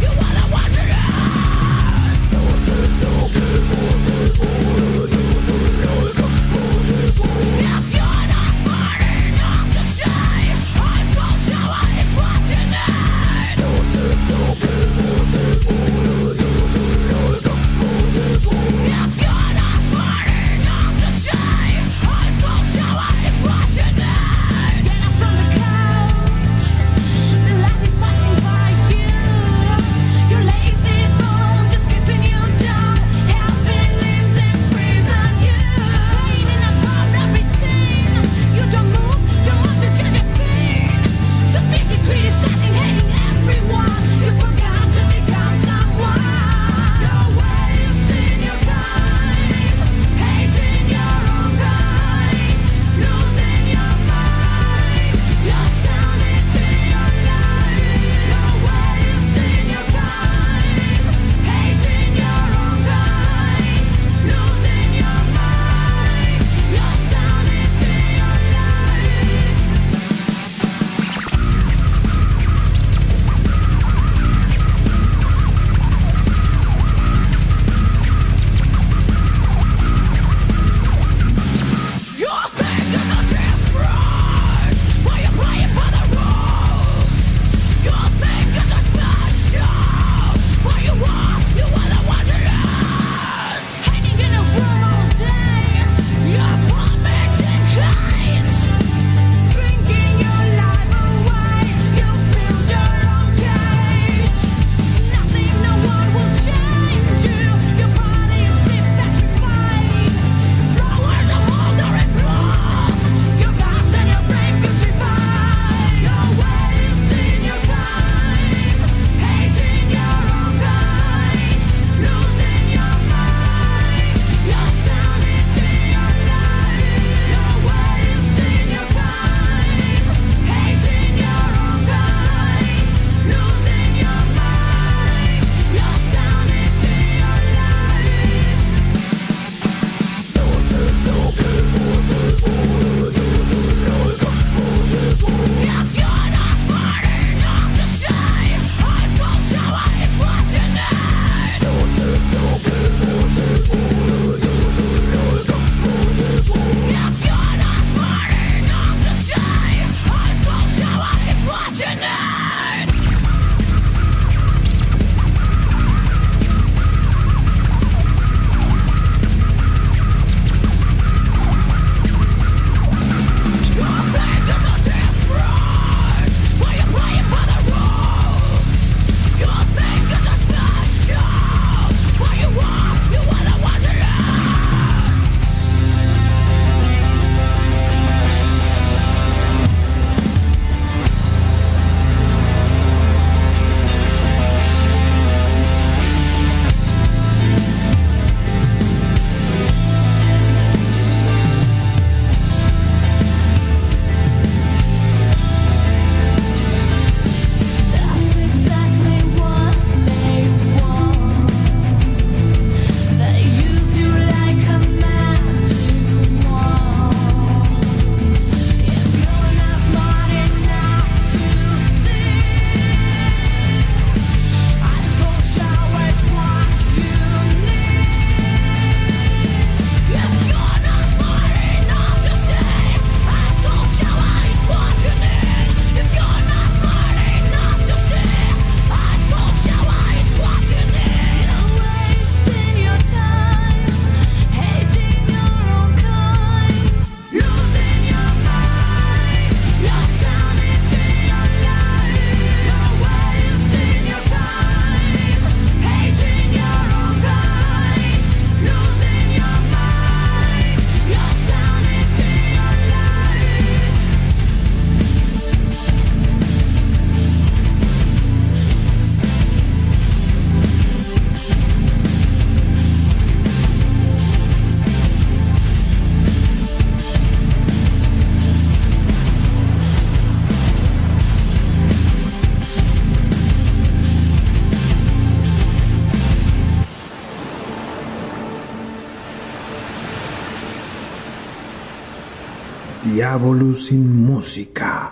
Diabolus sin música.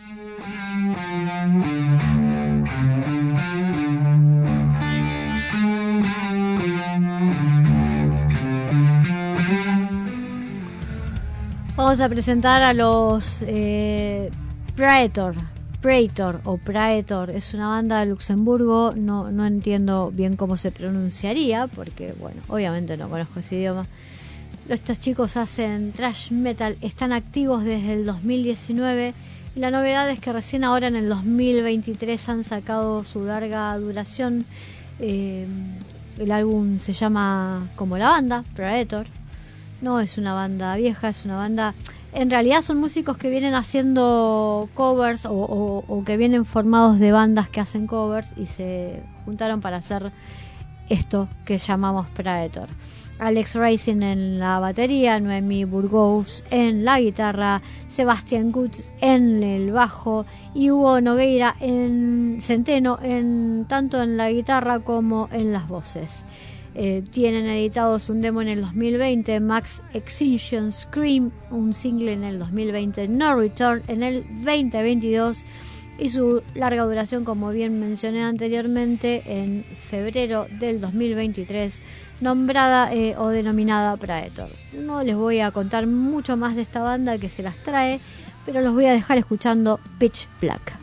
Vamos a presentar a los eh, Praetor. Praetor o Praetor es una banda de Luxemburgo. No, no entiendo bien cómo se pronunciaría, porque, bueno, obviamente no conozco ese idioma. Estos chicos hacen thrash metal, están activos desde el dos mil diecinueve y la novedad es que recién ahora en el dos mil veintitrés han sacado su larga duración. Eh, el álbum se llama como la banda, Praetor. No es una banda vieja, es una banda... En realidad son músicos que vienen haciendo covers o, o, o que vienen formados de bandas que hacen covers y se juntaron para hacer esto que llamamos Praetor. Alex Racing en la batería, Noemi Burgos en la guitarra, Sebastián Gutz en el bajo y Hugo Nogueira en Centeno, en, tanto en la guitarra como en las voces. Eh, tienen editados un demo en el dos mil veinte, Max Extinction Scream, un single en el dos mil veinte, No Return en el veinte veintidós y su larga duración, como bien mencioné anteriormente, en febrero del dos mil veintitrés, nombrada eh, o denominada Praetor. No les voy a contar mucho más de esta banda que se las trae, pero los voy a dejar escuchando Pitch Black.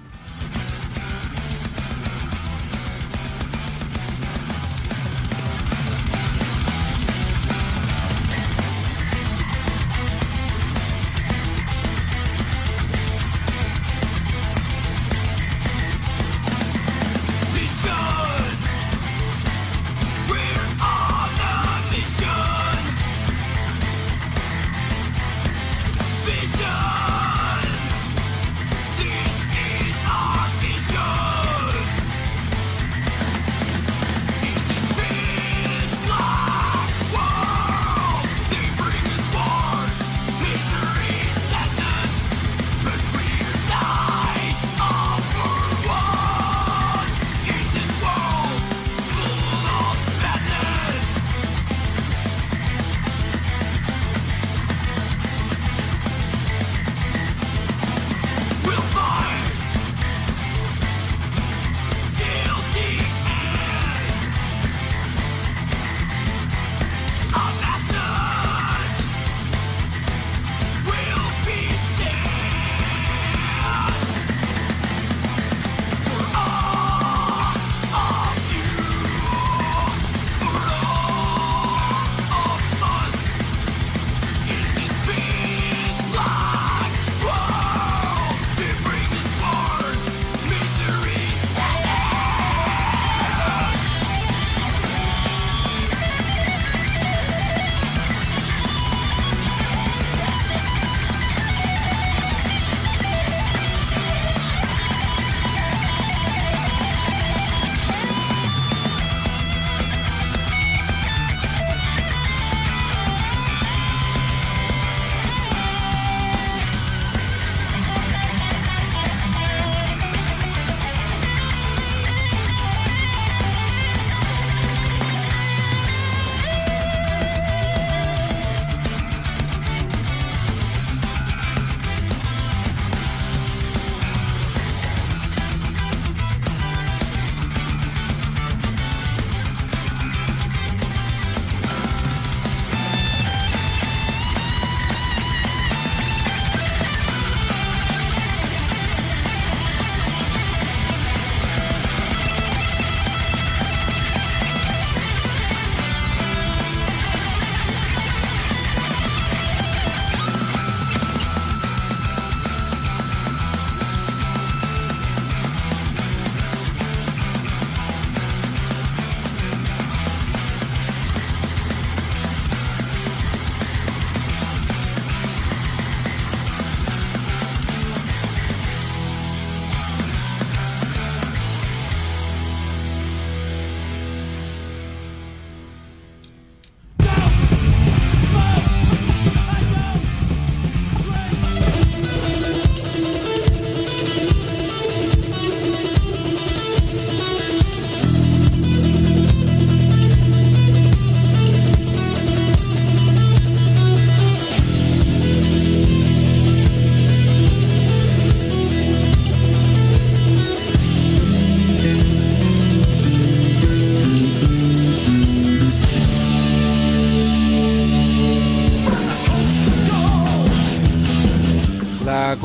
Vision, this is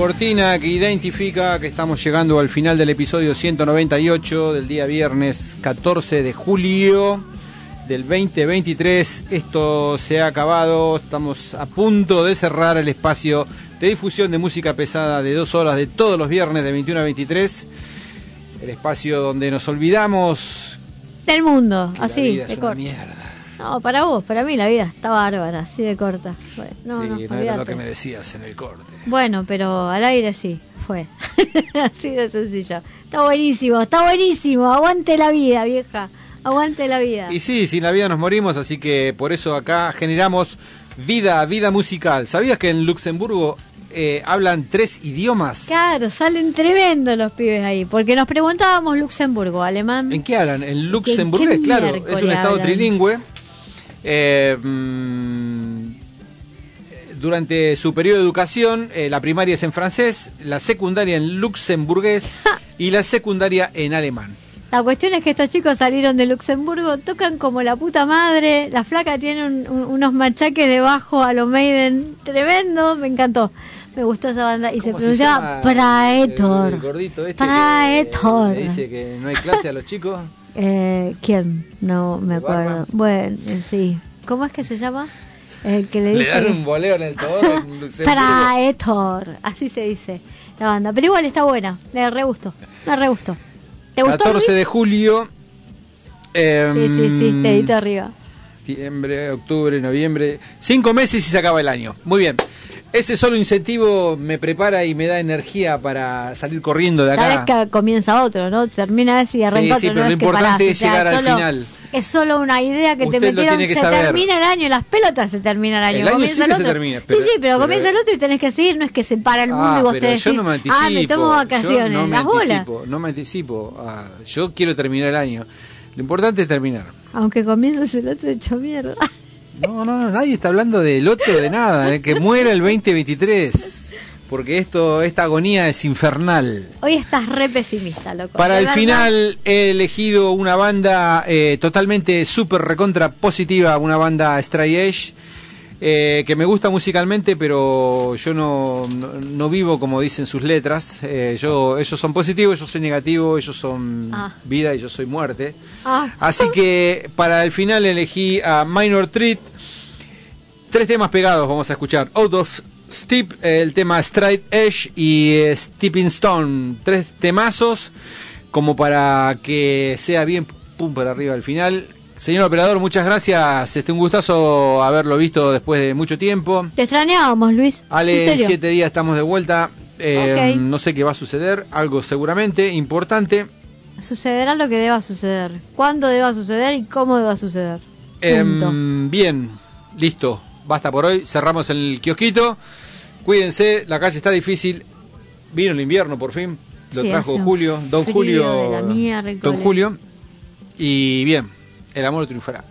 cortina que identifica que estamos llegando al final del episodio ciento noventa y ocho del día viernes catorce de julio del veinte veintitrés. Esto se ha acabado, estamos a punto de cerrar el espacio de difusión de música pesada de dos horas de todos los viernes de veintiuno a veintitrés. El espacio donde nos olvidamos del mundo, así, la vida de es una corto. mierda. No, para vos, para mí la vida está bárbara, así de corta. Bueno, no, sí, no, no era olvídate. lo que me decías en el corte. Bueno, pero al aire sí, fue. Así de sencillo. Está buenísimo, está buenísimo. Aguante la vida, vieja. Aguante la vida. Y sí, sin la vida nos morimos, así que por eso acá generamos vida, vida musical. ¿Sabías que en Luxemburgo eh, hablan tres idiomas? Claro, salen tremendos los pibes ahí, porque nos preguntábamos Luxemburgo, alemán. ¿En qué hablan? En luxemburgués, claro, es un estado hablan? trilingüe. Eh, mm, durante su periodo de educación, eh, la primaria es en francés, la secundaria en luxemburgués y la secundaria en alemán. La cuestión es que estos chicos salieron de Luxemburgo, tocan como la puta madre, la flaca tiene un, un, unos machaques de bajo a los Maiden, tremendo, me encantó. Me gustó esa banda y se pronunciaba Praetor. El, el gordito este Praetor. que le dice que no hay clase a los chicos. Eh, ¿Quién? No me ¿El acuerdo. barman? Bueno, eh, sí. ¿Cómo es que se llama? El que le Le dice dan que- un boleo en el todor en Luxemburgo. Praetor, así se dice la banda. Pero igual está buena, me re gustó, me re gustó. ¿Te gustó, catorce Luis? de julio. Eh, Sí, sí, sí, dedito arriba. Septiembre, octubre, noviembre. Cinco meses y se acaba el año. Muy bien. Ese solo incentivo me prepara y me da energía para salir corriendo de Sabes acá. que comienza otro, ¿no? Termina ese y arranca Sí, sí, otro. pero no lo es que importante parás, es o sea, llegar al solo- final. Es solo una idea que Usted te lo metieron. tiene que Se saber. termina el año, las pelotas se termina el año. El año comienza sí el que se otro. termina, pero- sí, sí, pero, pero- comienza el otro y tenés que seguir. No es que se para el mundo Ah, y vos pero te decís, yo no me anticipo. ah, me tomo vacaciones. Yo no me las bolas. anticipo, no me anticipo. Ah, yo quiero terminar el año. Lo importante es terminar. Aunque comiences el otro hecho mierda. No, no, no, nadie está hablando del otro, de nada, eh, que muera el veinte veintitrés, porque esto, esta agonía es infernal. Hoy estás re pesimista, loco. Para De el verdad. final he elegido una banda eh, totalmente súper recontra positiva, una banda Stray Edge, eh, que me gusta musicalmente, pero yo no, no, no vivo como dicen sus letras. Eh, yo, ellos son positivos, yo soy negativo, ellos son Ah. vida y yo soy muerte. Ah. Así que para el final elegí a Minor Threat. Tres temas pegados vamos a escuchar. Out of Step, el tema Straight Edge y eh, Stepping Stone. Tres temazos como para que sea bien pum para arriba al final. Señor operador, muchas gracias. Este, un gustazo haberlo visto después de mucho tiempo. Te extrañábamos, Luis. ¿En Ale, en serio? siete días estamos de vuelta. Eh, Ok. No sé qué va a suceder. Algo seguramente importante. Sucederá lo que deba suceder. Cuándo deba suceder y cómo deba suceder. Punto. Em, bien, listo. Basta por hoy. Cerramos el kiosquito. Cuídense, la calle está difícil. Vino el invierno por fin. Lo Sí, trajo hace un Julio, Don frío Julio. de la miércoles. Don Julio. Y bien, el amor triunfará.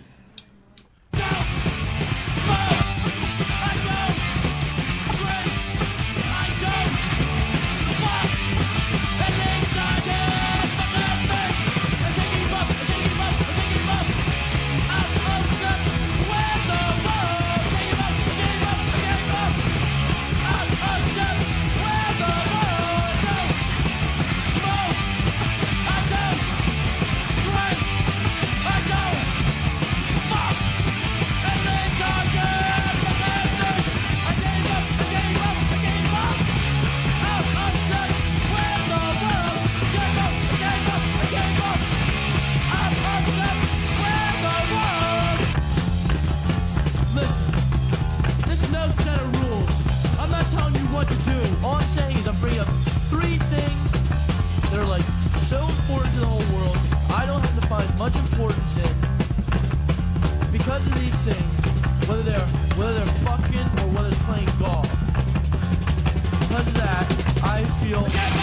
There's no set of rules. I'm not telling you what to do. All I'm saying is I'm bringing up three things that are like so important to the whole world. I don't have to find much importance in because of these things, whether they're whether they're fucking or whether they're playing golf. Because of that, I feel